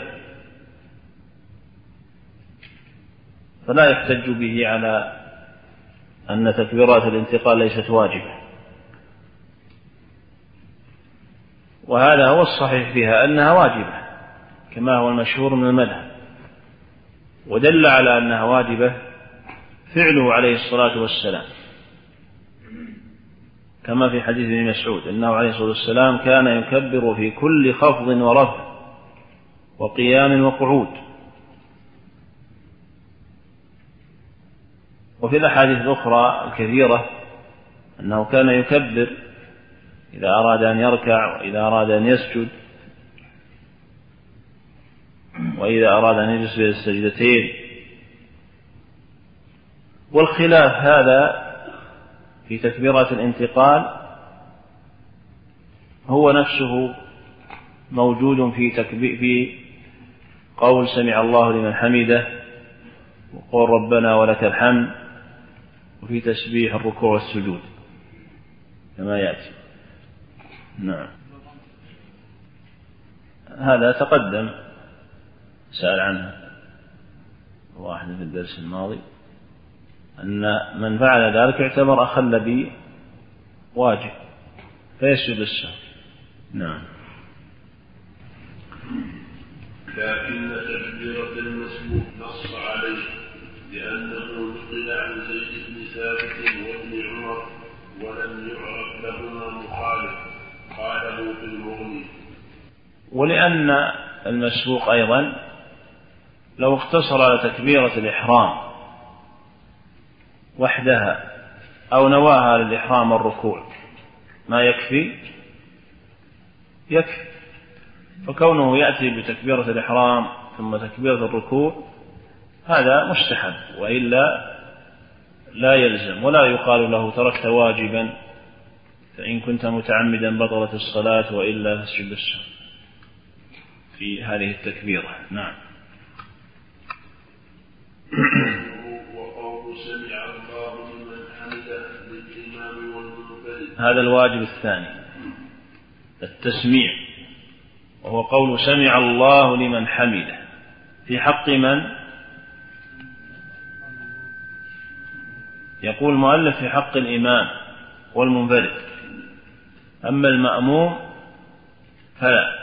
فلا يحتج به على أن تكبيرات الانتقال ليست واجبة. وهذا هو الصحيح فيها أنها واجبة كما هو المشهور من المذهب. ودل على أنها واجبة فعله عليه الصلاة والسلام، كما في حديث ابن مسعود أنه عليه الصلاة والسلام كان يكبر في كل خفض ورفع وقيام وقعود. وفي الأحاديث الأخرى الكثيرة أنه كان يكبر إذا أراد أن يركع، وإذا أراد أن يسجد، وإذا أراد أن يجلس بين السجدتين. والخلاف هذا في تكبيرات الانتقال هو نفسه موجود في تكبير في قول سمع الله لمن حمده، وقول ربنا ولك الحمد، وفي تسبيح الركوع والسجود كما يأتي. نعم، هذا تقدم سأل عنه واحد في الدرس الماضي، أن من فعل ذلك اعتبر أخل بواجب فيسجد السهو. نعم. لكن تكبيرة المسبوق نص عليه لأنه نقل عن زيد بن ثابت وابن عمر ولم يعرف لهما مخالف، قاله في المغني. ولأن المسبوق أيضا لو اقتصر على تكبيرة الإحرام وحدها أو نواها للإحرام الركوع ما يكفي يكفي فكونه يأتي بتكبيرة الإحرام ثم تكبيرة الركوع هذا مستحب، وإلا لا يلزم ولا يقال له تركت واجبا، فإن كنت متعمدا بطلت الصلاة، وإلا فاسجد السهو في هذه التكبيرة. نعم. وقول سمع الله لمن حمده للإمام والمنفرد هذا الواجب الثاني التسميع، وهو قول سمع الله لمن حمده في حق من؟ يقول المؤلف في حق الإمام والمنفرد، أما المأموم فلا.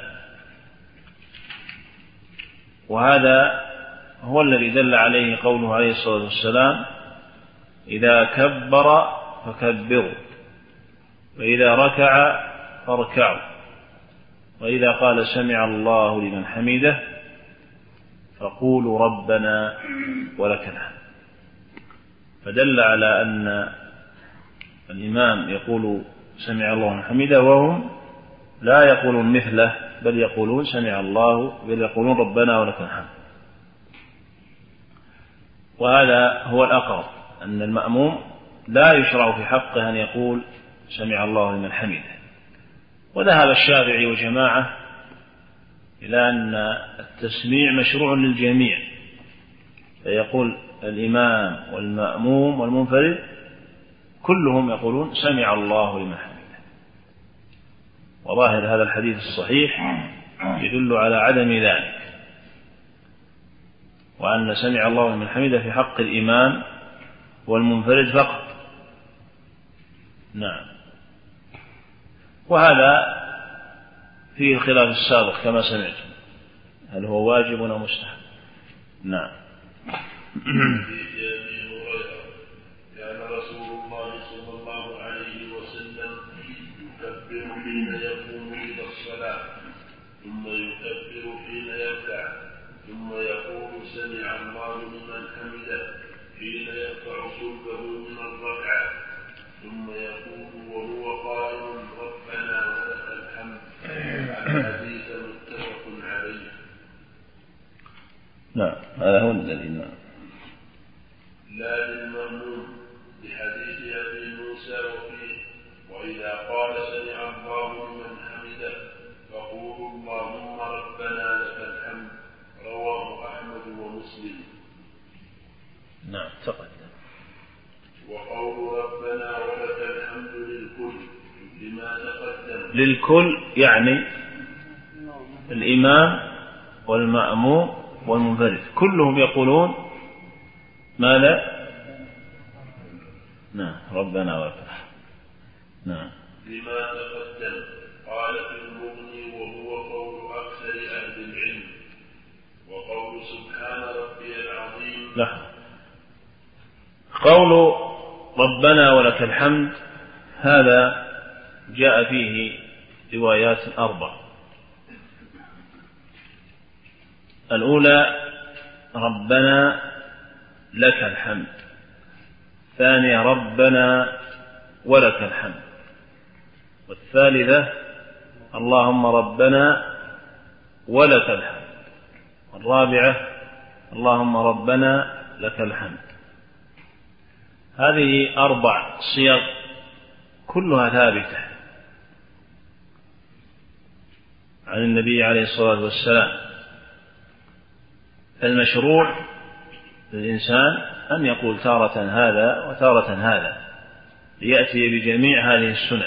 وهذا هو الذي دل عليه قوله عليه الصلاة والسلام إذا كبر فكبروا، وإذا ركع فاركعوا، وإذا قال سمع الله لمن حمده فقولوا ربنا ولك الحمد. فدل على أن الإمام يقول سمع الله لمن حمده وهم لا يقولون مثله، بل يقولون سمع الله، بل يقولون ربنا ولك الحمد. وهذا هو الأقرب، أن المأموم لا يشرع في حقه أن يقول سمع الله لمن حمده. وذهب الشافعي وجماعة إلى أن التسميع مشروع للجميع، فيقول الإمام والمأموم والمنفرد كلهم يقولون سمع الله لمن حمده. وظاهر هذا الحديث الصحيح يدل على عدم ذلك، وأن سمع الله لمن حمده في حق الإمام والمنفرد فقط. نعم. وهذا فيه الخلاف السابق كما سمعتم، هل هو واجب أو مستحب؟ نعم. كان رسول الله صلى الله عليه وسلم يكبر حين يقوم إلى الصلاة، ثم يكبر حين يركع، ثم يقول سمع الله لمن حمده حين يرفع صلبه من الركعة، ثم يقول وهو قائم ربنا ولك الحمد. الحديث متفق عليه. نعم، هذا هو الإمام. لا للمأموم بحديث أبي موسى وفيه وإذا قال سمع الله لمن حمده فقولوا اللهم ربنا لك الحمد. رواه أحمد ومسلم. نعم تقدم. وقول ربنا ولك الحمد للكل لما تقدم. للكل يعني الإمام والمأموم والمنفرد كلهم يقولون ماذا؟ نعم ربنا ولك الحمد. نعم. لما تقدم. قال في المغني وهو قول أكثر أهل العلم. وقول سبحان ربي العظيم. لا. قول ربنا ولك الحمد هذا جاء فيه روايات أربع. الأولى ربنا لك الحمد، الثانية ربنا ولك الحمد، والثالثة اللهم ربنا ولك الحمد، والرابعة اللهم ربنا لك الحمد. هذه أربع صيغ كلها ثابتة عن النبي عليه الصلاة والسلام. المشروع للإنسان أن يقول تارة هذا وتارة هذا ليأتي بجميع هذه السنن.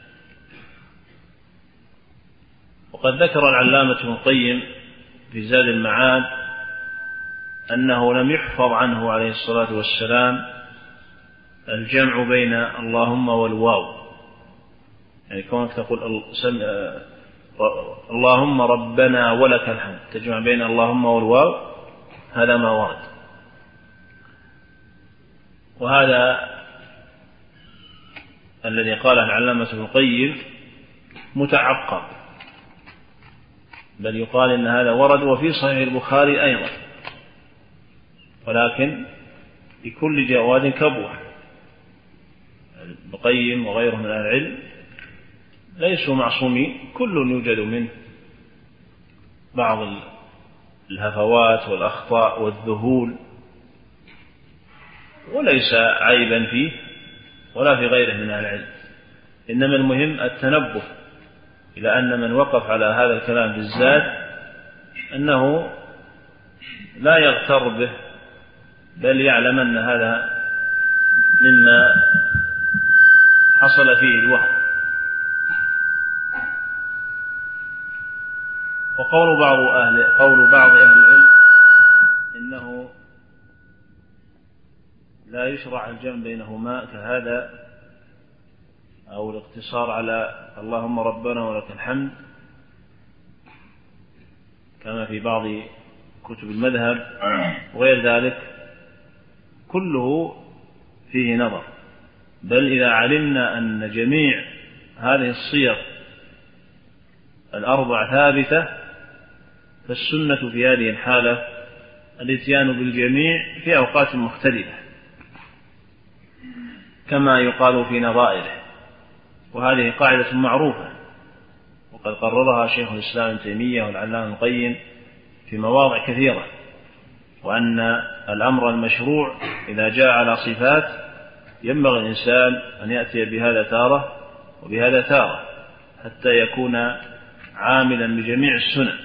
وقد ذكر العلامة ابن القيم في زاد المعاد أنه لم يحفظ عنه عليه الصلاة والسلام الجمع بين اللهم والواو، يعني كونك تقول اللهم ربنا ولك الحمد تجمع بين اللهم والواو، هذا ما ورد. وهذا الذي قاله العلامة ابن القيم متعقب، بل يقال إن هذا ورد وفي صحيح البخاري أيضا، ولكن لكل جواد كبوة. ابن القيم وغيره من أهل العلم ليسوا معصومين، كل يوجد منه بعض الهفوات والأخطاء والذهول، وليس عيبا فيه ولا في غيره من أهل العلم. إنما المهم التنبه إلى أن من وقف على هذا الكلام بالزاد أنه لا يغتر به، بل يعلم أن هذا مما حصل فيه الوهم. وقول بعض أهل قول بعض أهل العلم إنه لا يشرع الجمع بينهما كهذا، أو الاقتصار على اللهم ربنا ولك الحمد كما في بعض كتب المذهب وغير ذلك، كله فيه نظر. بل إذا علمنا أن جميع هذه الصيغ الأربع ثابتة، فالسنة في هذه الحالة الاتيان بالجميع في أوقات مختلفة، كما يقال في نظائره، وهذه قاعدة معروفة وقد قررها شيخ الإسلام ابن تيمية والعلامة القيم في مواضع كثيرة، وأن الأمر المشروع إذا جاء على صفات ينبغي الإنسان أن يأتي بهذا تارة وبهذا تارة حتى يكون عاملا بجميع السنن.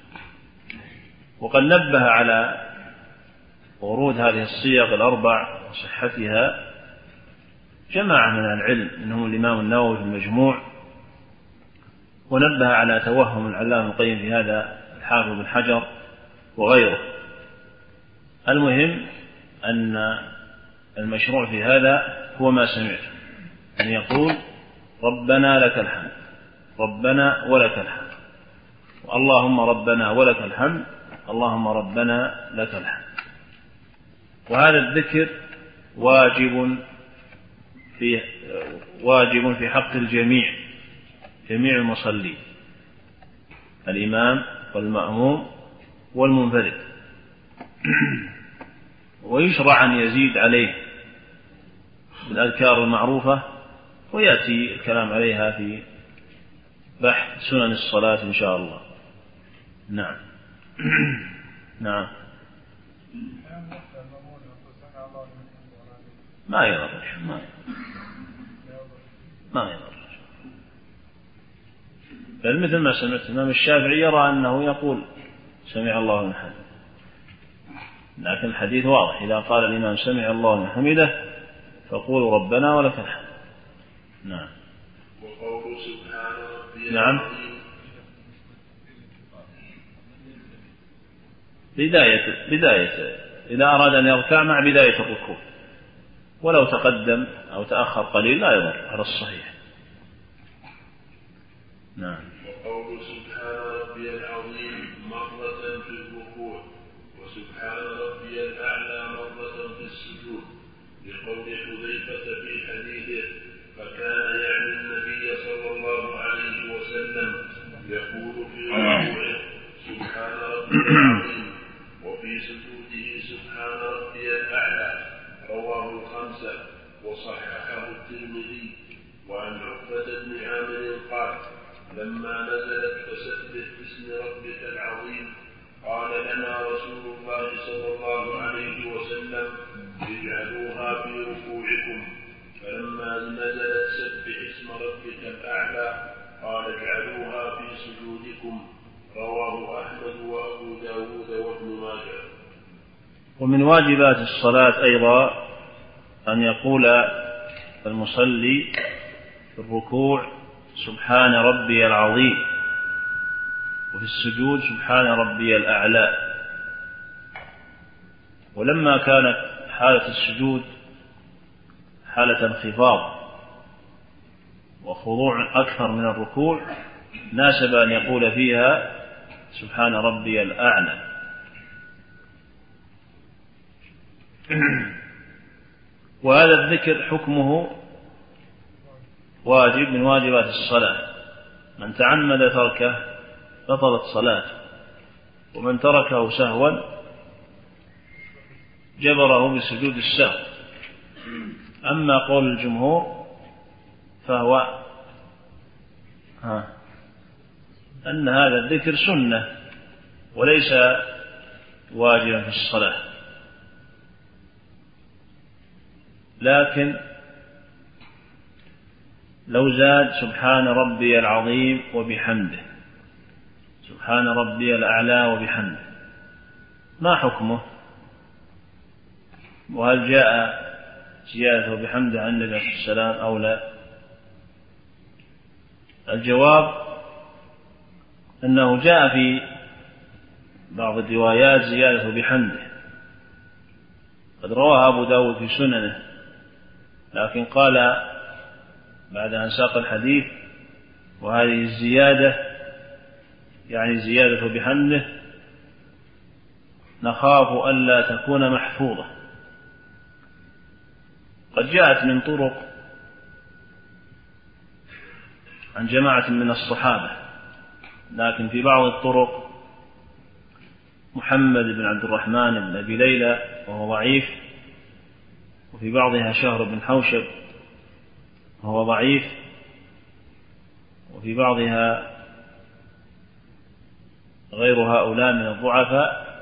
وقد نبه على ورود هذه الصيغ الأربع وصحتها جماعة من العلم منهم الإمام النووي في المجموع، ونبه على توهم العلامة القيم في هذا الحافظ بن حجر وغيره. المهم أن المشروع في هذا هو ما سمعت، أن يقول ربنا لك الحمد، ربنا ولك الحمد، اللهم ربنا ولك الحمد، اللهم ربنا لك الحمد. وهذا الذكر واجب في واجب في حق الجميع، جميع المصلين، الإمام والمأموم والمنفرد، ويشرع أن يزيد عليه بالأذكار المعروفة، ويأتي الكلام عليها في بحث سنن الصلاة إن شاء الله. نعم. نعم. ما يضر ما ما يضر بل مثل ما سمعت الإمام الشافعي يرى أنه يقول سمع الله لمن حمده، لكن الحديث واضح، إذا قال الإمام سمع الله لمن حمده فقولوا ربنا ولك الحمد. نعم. وقول سبحان ربي نعم. بداية بداية إذا أراد أن يركع مع بداية الركوع، ولو تقدم أو تأخر قليل لا يضر على الصحيح. نعم. وقول سبحان ربي العظيم مرة في الركوع، وسبحان ربي الأعلى مرة في السجود، لقول حذيفة في حديثه فكان يعني النبي صلى الله عليه وسلم يقول في ركوعه سبحان ربي العظيم، وفي سجوده سبحان ربي الأعلى، رواه الخمسة وصححه الترمذي. وعن عقبة بن عامر قال لما نزلت فسبح باسم ربك العظيم قال لنا رسول الله صلى الله عليه وسلم اجعلوها في ركوعكم، فلما نزلت سبح اسم ربك الأعلى قال اجعلوها في سجودكم، رواه أحمد وأبو داود وابن ماجه. ومن واجبات الصلاة أيضا أن يقول المصلي في الركوع سبحان ربي العظيم، وفي السجود سبحان ربي الأعلى. ولما كانت حالة السجود حالة انخفاض وخضوع أكثر من الركوع ناسب أن يقول فيها سبحان ربي الأعلى. وهذا الذكر حكمه واجب من واجبات الصلاة، من تعمد تركه بطلت صلاته، ومن تركه سهوا جبره بسجود السهو. أما قول الجمهور فهو ها أن هذا الذكر سنة وليس واجبا في الصلاة، لكن لو زاد سبحان ربي العظيم وبحمده، سبحان ربي الأعلى وبحمده، ما حكمه؟ وهل جاء زيادة وبحمده عن النبي عليه السلام أو لا؟ الجواب أنه جاء في بعض الروايات زيادة بحمده، قد رواها أبو داود في سننه، لكن قال بعد أن ساق الحديث وهذه الزيادة يعني زيادة بحمده نخاف ألا تكون محفوظة. قد جاءت من طرق عن جماعة من الصحابة، لكن في بعض الطرق محمد بن عبد الرحمن بن أبي ليلى وهو ضعيف، وفي بعضها شهر بن حوشب وهو ضعيف، وفي بعضها غير هؤلاء من الضعفاء،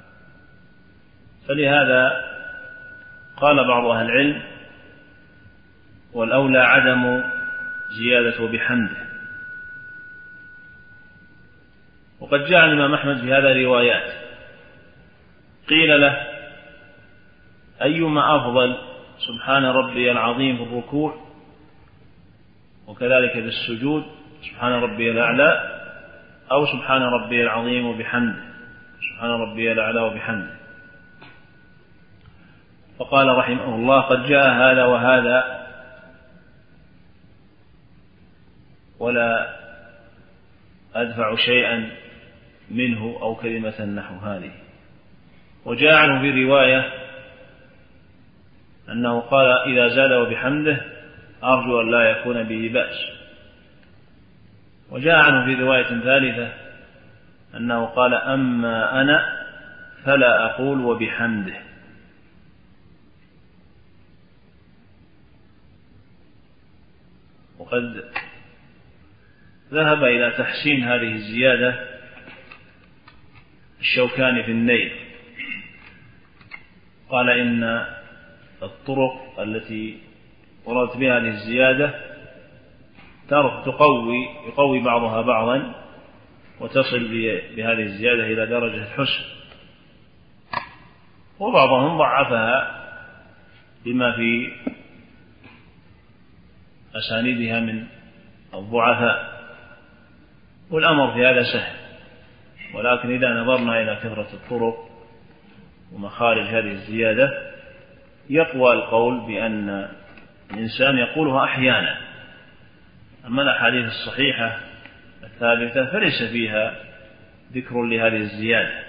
فلهذا قال بعض أهل العلم: والأولى عدم زيادة بحمده. وقد جاء الإمام أحمد في هذا روايات، قيل له: أيما أفضل، سبحان ربي العظيم في الركوع وكذلك بالسجود سبحان ربي الأعلى، أو سبحان ربي العظيم وبحمده سبحان ربي الأعلى وبحمده؟ فقال رحمه الله: قد جاء هذا وهذا، ولا أدفع شيئا منه أو كلمة نحو هذه. وجاء عنه في رواية أنه قال: إذا زاد وبحمده أرجو أن لا يكون به بأس. وجاء عنه في رواية ثالثة أنه قال: أما أنا فلا أقول وبحمده. وقد ذهب إلى تحسين هذه الزيادة الشوكاني في النيل، قال: إن الطرق التي وردت بها هذه الزيادة تقوي يقوي بعضها بعضا، وتصل بهذه الزيادة إلى درجة الحسن، وبعضهم ضعفها بما في أسانيدها من الضعفاء، والأمر في هذا سهل. ولكن إذا نظرنا إلى كثرة الطرق ومخارج هذه الزيادة يقوى القول بأن الإنسان يقولها أحيانا. أما الأحاديث الصحيحة الثابتة فليس فيها ذكر لهذه الزيادة،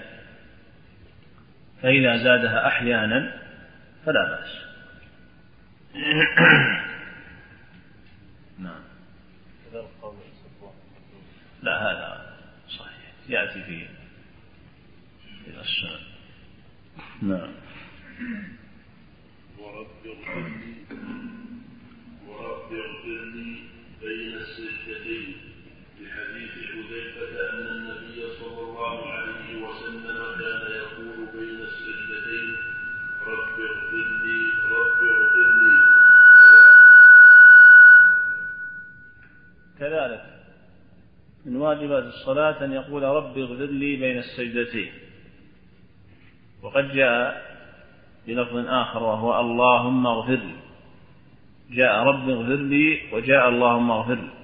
فإذا زادها أحيانا فلا بأس. نعم. لا، هذا صحيح يأتي في السنن. نعم. ورب اغفر لي بين السجدتين، بحديث حذيفة أن النبي صلى الله عليه وسلم كان يقول بين السجدتين: رب اغفر لي رب اغفر لي. كذلك من واجبات الصلاة أن يقول: رب اغفر لي بين السجدتين. وقد جاء بلفظ آخر وهو: اللهم اغفر لي. جاء رب اغفر لي وجاء اللهم اغفر لي،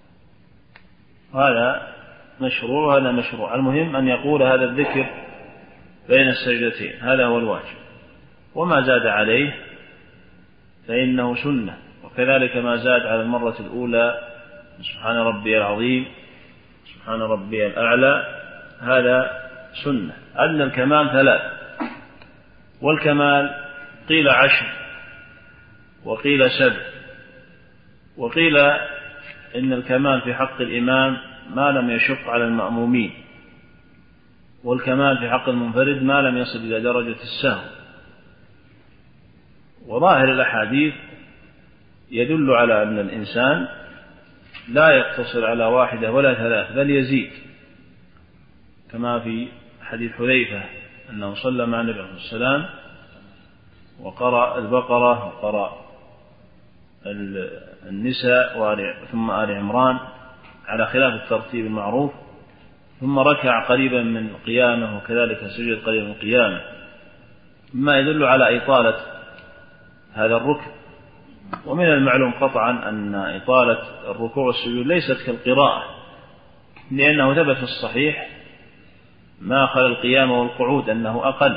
هذا مشروع وهذا مشروع. المهم أن يقول هذا الذكر بين السجدتين، هذا هو الواجب. وما زاد عليه فإنه سنة، وكذلك ما زاد على المرة الأولى: سبحان ربي العظيم سبحان ربي الأعلى، هذا سنة. أن الكمال ثلاث، والكمال قيل عشر، وقيل سبع، وقيل إن الكمال في حق الإمام ما لم يشق على المأمومين، والكمال في حق المنفرد ما لم يصل إلى درجة السهو. وظاهر الأحاديث يدل على أن الإنسان لا يقتصر على واحدة ولا ثلاث، بل يزيد، كما في حديث حذيفة أنه صلى مع النبي عليه السلام وقرأ البقرة وقرأ النساء ثم آل عمران على خلاف الترتيب المعروف، ثم ركع قريبا من قيامه وكذلك سجد قريبا من قيامه، مما يدل على إطالة هذا الركن. ومن المعلوم قطعا أن إطالة الركوع والسجود ليست كالقراءة، لأنه ثبت في الصحيح ما خلا القيام والقعود أنه أقل،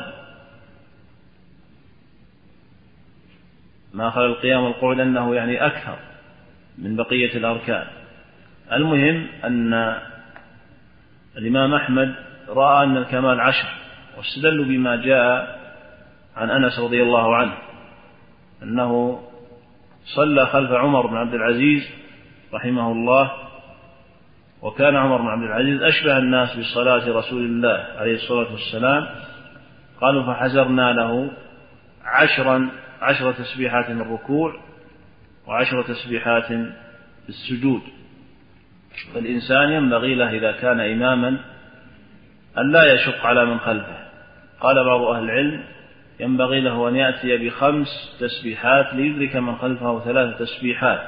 ما خلا القيام والقعود أنه يعني أكثر من بقية الأركان. المهم أن الإمام أحمد رأى أن الكمال عشر، واستدلوا بما جاء عن أنس رضي الله عنه أنه صلى خلف عمر بن عبد العزيز رحمه الله، وكان عمر بن عبد العزيز أشبه الناس بصلاة رسول الله عليه الصلاة والسلام. قالوا: فحزرنا له عشرا عشر تسبيحات من الركوع وعشر تسبيحات في السجود. فالإنسان ينبغي له إذا كان إماما أن لا يشق على من خلفه. قال بعض أهل العلم ينبغي له أن يأتي بخمس تسبيحات ليدرك من خلفه ثلاث تسبيحات،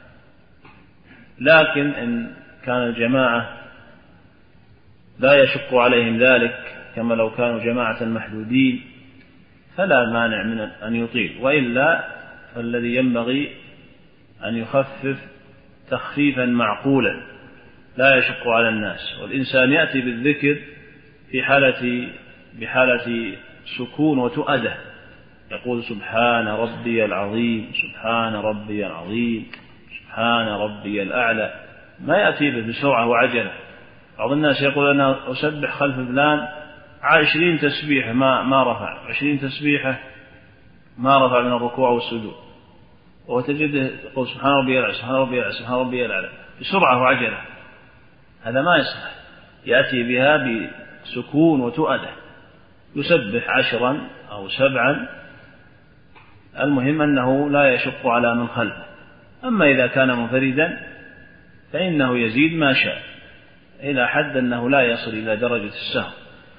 لكن إن كان الجماعة لا يشق عليهم ذلك كما لو كانوا جماعة محدودين فلا مانع من أن يطيل، وإلا فالذي ينبغي أن يخفف تخفيفا معقولا لا يشق على الناس. والإنسان يأتي بالذكر في حالة بحالة سكون وتؤدة، يقول سبحان ربي العظيم، سبحان ربي العظيم، سبحان ربي الأعلى، ما يأتي به بسرعة وعجلة. بعض الناس يقول أنا أسبح خلف فلان عشرين تسبيحة ما ما رفع، عشرين تسبيحة ما رفع من الركوع والسجود، وتجده يقول سبحان ربي الأعلى، سبحان ربي الأعلى، سبحان ربي الأعلى بسرعة وعجلة. هذا ما يصح، يأتي بها بسكون وتؤدة، يسبح عشرا أو سبعا، المهم أنه لا يشق على من خلفه. أما إذا كان منفردا فإنه يزيد ما شاء إلى حد أنه لا يصل إلى درجة السهو.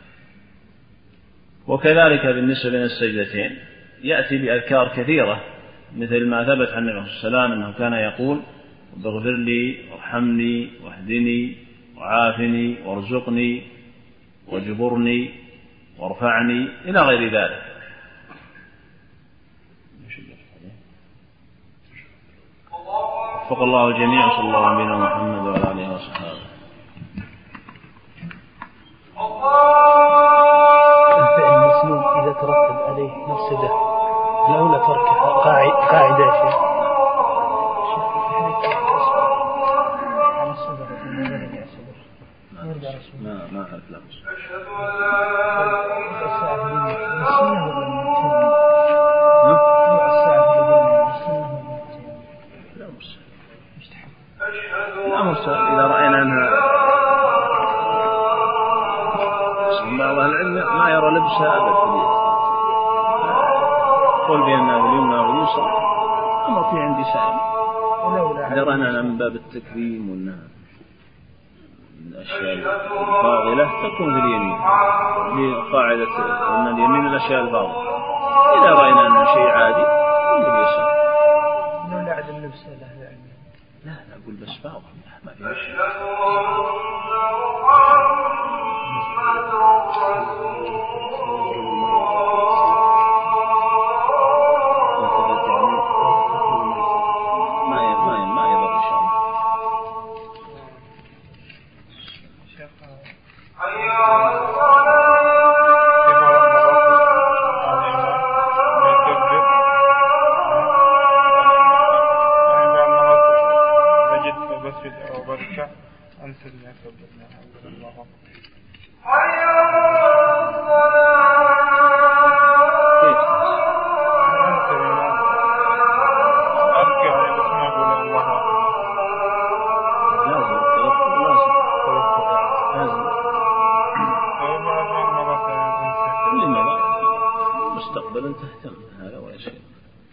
وكذلك بالنسبة لنا السجدتين يأتي بأذكار كثيرة مثل ما ثبت عن النبي صلى الله عليه وسلم أنه كان يقول اغفر لي وارحمني واهدني وعافني وارزقني واجبرني وارفعني إلى غير ذلك. وفق الله الجميع، صلى الله على نبينا محمد وعلى آله وصحبه. الفعل المسنون إذا ترتب عليه مفسدة الأولى تركها قاعدة يا شيخ. على الصدر يرجع الصدر يرجع الصدر ما ما أعرف لا إذا رأينا أنها بعض العلم ما يرى لبسها أبدا، قل بأنها اليمنى واليسرى، أما في عندي سائل إذا رأينا من باب التكريم وأنها من الأشياء الفاضلة تكون في اليمين لقاعدة أن اليمين الأشياء الفاضلة. إذا رأينا أنها شيء عادي نقول اليسار. لو لا عدم لبسها له يعني لا نقول بس فاضل ما فيها شيء. مستقبلا تهتم هذا ولا شيء.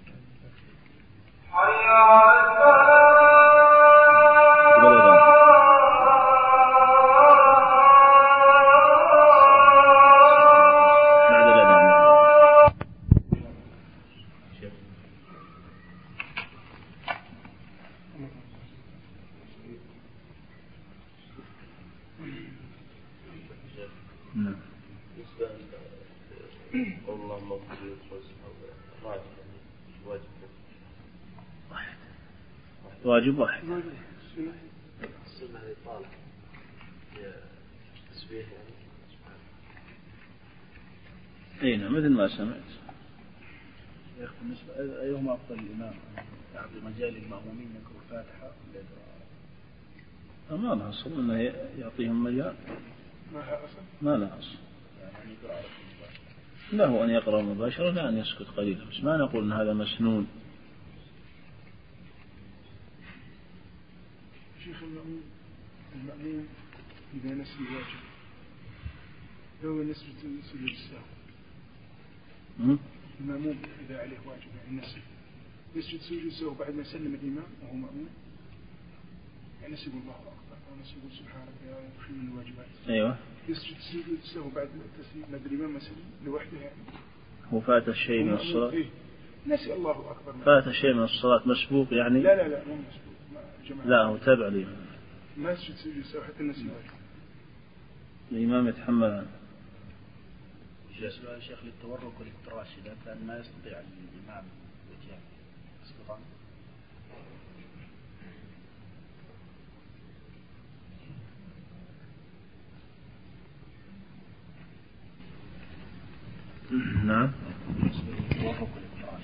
واجب واحد. السنة إطالة تسبيح يعني أي نعم مثل ما سمعت. يا أخي بالنسبة أيهما أفضل الإمام يعطي مجال للمأمومين يقرأوا الفاتحة ولا ما لها أصل أنه يعطيهم مجال، ما لها أصل. يعني يقرأ له أن يقرأ مباشرة لا أن يسكت قليلا، بس ما نقول أن هذا مسنون. شيخ المأمون المأمون إذا نسي الواجب هو نسبة سجود السهو. المأمون إذا عليه واجب يعني نسي يسجد سجود السهو بعد ما يسلم الإمام وهو مأمون، يعني نسي الله أكبر ونسي سبحانك يا رب من الواجبات. أيوة. يسجد سجود السهو بعد ما تسليم بعد الإمام ما سلم لوحده يعني. هو فات الشيء من الصلاة. إيه؟ نسي الله أكبر. فات الشيء من الصلاة مسبوق يعني. لا لا لا مو مسبوق. لا هو تابع الإمام. ما يسجد سجود السهو حتى نسي واجب. الإمام يتحمل عنه. سؤال شيخ للتورك والافتراش إذا كان ما يستطيع الإمام الاتيان يسقطان. نعم. التورك والافتراش.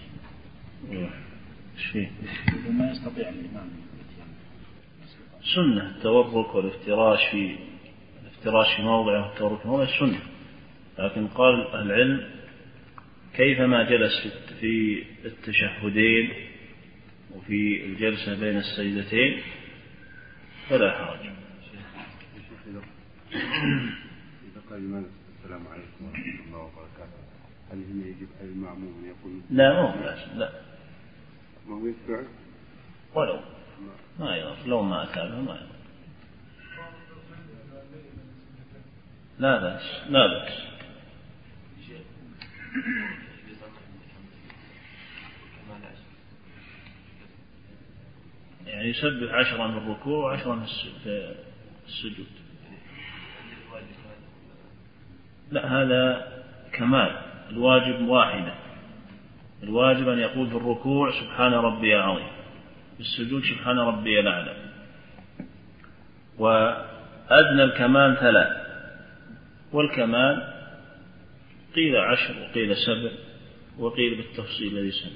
شيء. إذا ما يستطيع الإمام الاتيان. سنة التورك والافتراش في الافتراش في موضعه والتورك في موضعه سنة. لكن قال العلم كيفما جلس في التشهدين وفي الجلسة بين السجدتين فلا حرج. إذا قال الإمام السلام عليكم ورحمة الله وبركاته هل هنا يجب على المأموم أن يقول؟ لا مو لازم. لا ما هو يتبع ولو ما يضر لو ما أتابه ما يضر. لا بأس لا بأس. يعني يسبح عشرا في الركوع وعشرا في السجود. لا هذا كمال. الواجب واحدة. الواجب أن يقول في الركوع سبحان ربي العظيم، في السجود سبحان ربي الأعلى. وأدنى الكمال ثلاث، والكمال قيل عشر وقيل سبع وقيل بالتفصيل الذي سمع.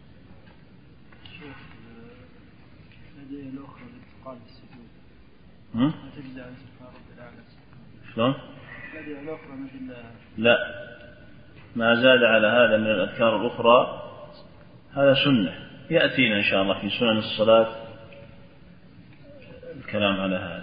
هذه الأخرى لانتقال السجود. ما تجزع عن سبحان ربي الأعلى. شلون؟ هذه الأخرى مثل. لا ما زاد على هذا من الأذكار الأخرى هذا سنة يأتينا إن شاء الله في سنن الصلاة الكلام على هذا.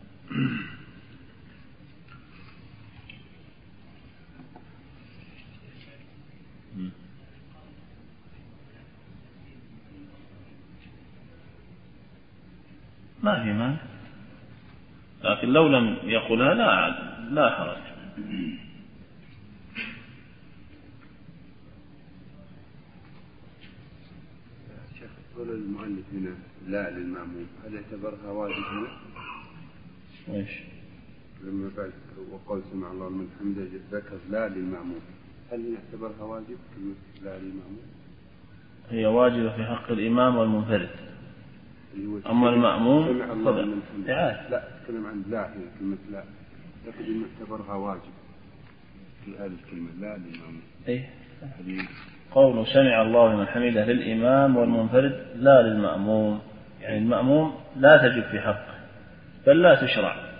ما في مانع، لكن لو لم يقلها لا لا حرج. شيخ قول المؤلف هنا لا للمأموم هل يعتبرها واجب هنا؟ ايش؟ لما بعد وقال سمع الله لمن حمده ذكر لا للمأموم هل يعتبرها واجب كلمة لا للمأموم؟ هي واجبة في حق الإمام والمنفرد. أما المأموم فلا. لا تكلم عن لا هي كلمة لا لكن يعتبرها واجب في هذه الكلمة لا للمأموم. إيه؟ قول سمع الله لمن حمده للإمام والمنفرد لا للمأموم، يعني المأموم لا تجب في حقه بل لا تشرع.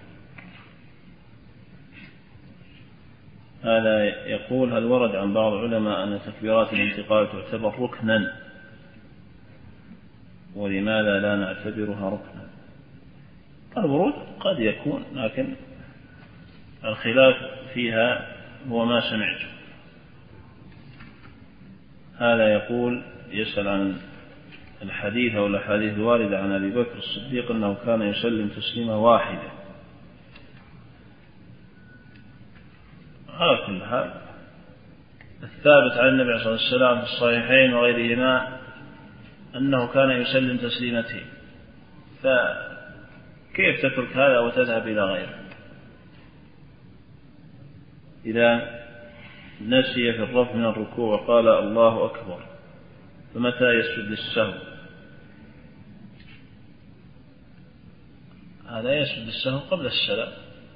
هذا يقول هل ورد عن بعض العلماء أن تكبيرات الانتقال تعتبر ركنا ولماذا لا نعتبرها ركنا؟ الورود قد يكون لكن الخلاف فيها هو ما سمعته. هذا يقول يسأل عن الحديث أو الأحاديث الواردة عن أبي بكر الصديق أنه كان يسلم تسليمة واحدة. على كل حال الثابت عن النبي صلى الله عليه وسلم في الصحيحين وغيرهما أنه كان يسلم تسليمتين، فكيف تترك هذا وتذهب إلى غيره؟ إذا نسي في الرفع من الركوع وقال الله أكبر فمتى يسجد للسهو؟ هذا يسجد للسهو قبل السلام.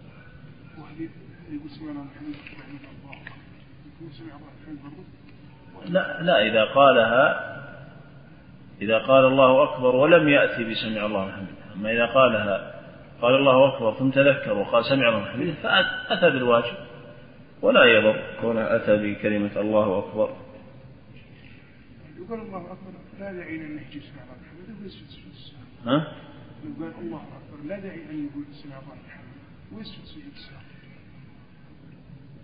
لا لا إذا قالها إذا قال الله أكبر ولم يأتي بسمع الله لمن حمده. أما إذا قالها قال الله أكبر ثم تذكر وقال سمع الله لمن حمده فأتى بالواجب ولا يضر كونه أتى بكلمة الله أكبر. يقول الله أكبر لا داعي أن يحجي سمع الله لمن حمده ويسجد سجود السهو. ها؟ يقول الله أكبر لا داعي أن يقول سمع الله لمن حمده ويسجد سجود السهو.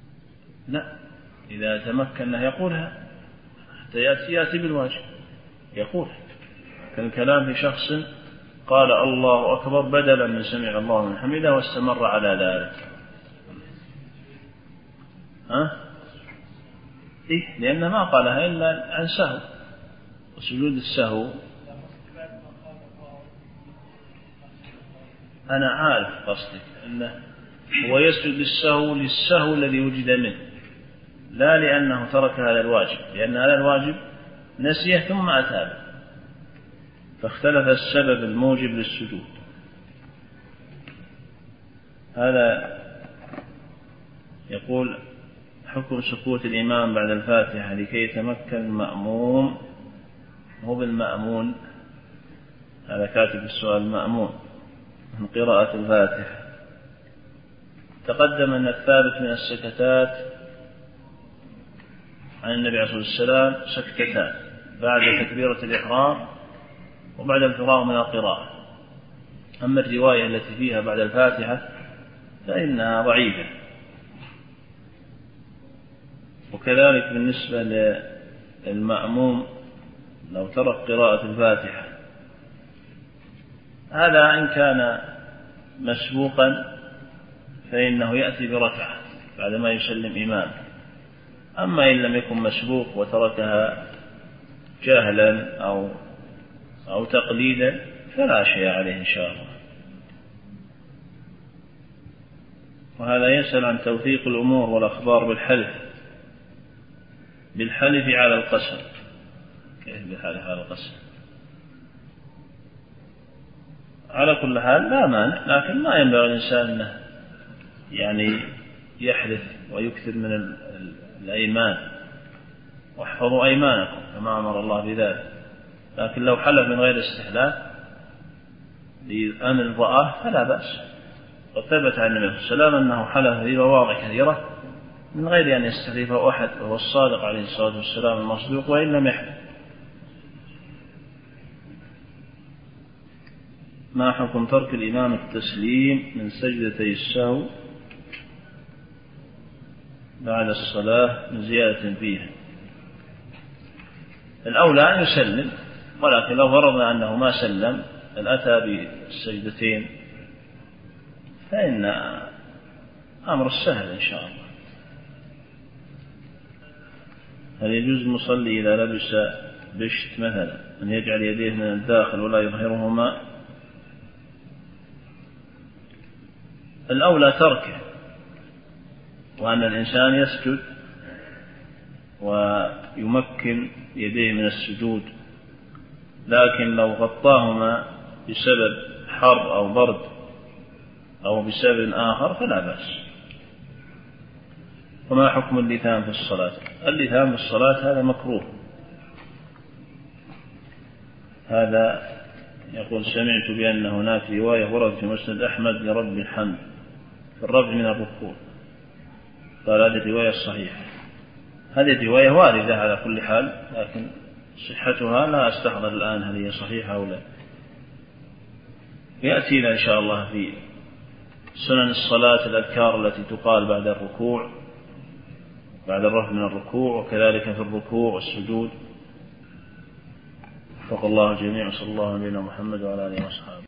لا إذا تمكن يقولها حتى يأتي يأتي بالواجب. يقول كالكلام في شخص قال الله أكبر بدلا من سمع الله من حمده واستمر على ذلك. ها؟ إيه؟ لأن ما قالها إلا عن سهو، وسجود السهو أنا عارف قصدك أنه هو يسجد للسهو للسهو الذي وجد منه، لا لأنه ترك هذا الواجب، لأن هذا الواجب نسيه ثم أتى به، فاختلف السبب الموجب للسجود. هذا يقول حكم سكوت الإمام بعد الفاتحة لكي يتمكن المأموم، هو بالمأمون، هذا كاتب السؤال المأمون من قراءة الفاتحة. تقدم أن الثابت من السكتات عن النبي عليه الصلاة والسلام سكتتان بعد تكبيرة الإحرام وبعد الفراغ من القراءة. أما الرواية التي فيها بعد الفاتحة فإنها ضعيفة. وكذلك بالنسبة للمأموم لو ترك قراءة الفاتحة، هذا إن كان مسبوقا فإنه يأتي بركعة بعدما يسلم إمام. أما إن لم يكن مسبوق وتركها جهلا أو أو تقليدا فلا شيء عليه إن شاء الله. وهذا يسأل عن توثيق الأمور والأخبار بالحلف بالحلف على القسم. كيف بالحلف على القسم؟ على كل حال لا مانع، لكن ما ينبغي الإنسان أنه يعني يحلف ويكثر من الأيمان، واحفظوا أيمانكم كما أمر الله بذلك. لكن لو حلف من غير استحلاف لأمن الضآه فلا بأس. قد ثبت عن النبي صلى الله عليه وسلم أنه حلف في مواضع كثيرة من غير أن يستحلفه أحد، وهو الصادق عليه الصلاة والسلام المصدوق وإن لم يحلف. ما حكم ترك الإمام التسليم من سجدتي السهو بعد الصلاة من زيادة فيها؟ الأولى أن يسلم، ولكن لو فرضنا أنه ما سلم بل أتى بالسجدتين فإن أمر السهل إن شاء الله. هل يجوز المصلي إذا لبس بشت مثلا أن يجعل يديه من الداخل ولا يظهرهما؟ الأولى تركه، وأن الإنسان يسجد ويمكن يديه من السجود، لكن لو غطاهما بسبب حر أو برد أو بسبب آخر فلا بأس. وما حكم اللثام في الصلاة؟ اللثام في الصلاة هذا مكروه. هذا يقول سمعت بأن هناك رواية وردت في مسند أحمد لرب الحمد في الرفع من الركوع، قال هذه الرواية الصحيحة. هذه الرواية واردة على كل حال، لكن صحتها لا أستحضر الآن هل هي صحيحة أو لا. يأتينا إن شاء الله في سنن الصلاة الأذكار التي تقال بعد الركوع، بعد الرفع من الركوع، وكذلك في الركوع والسجود. وفق الله الجميع، صلى الله عليه محمد وعلى آله وصحبه.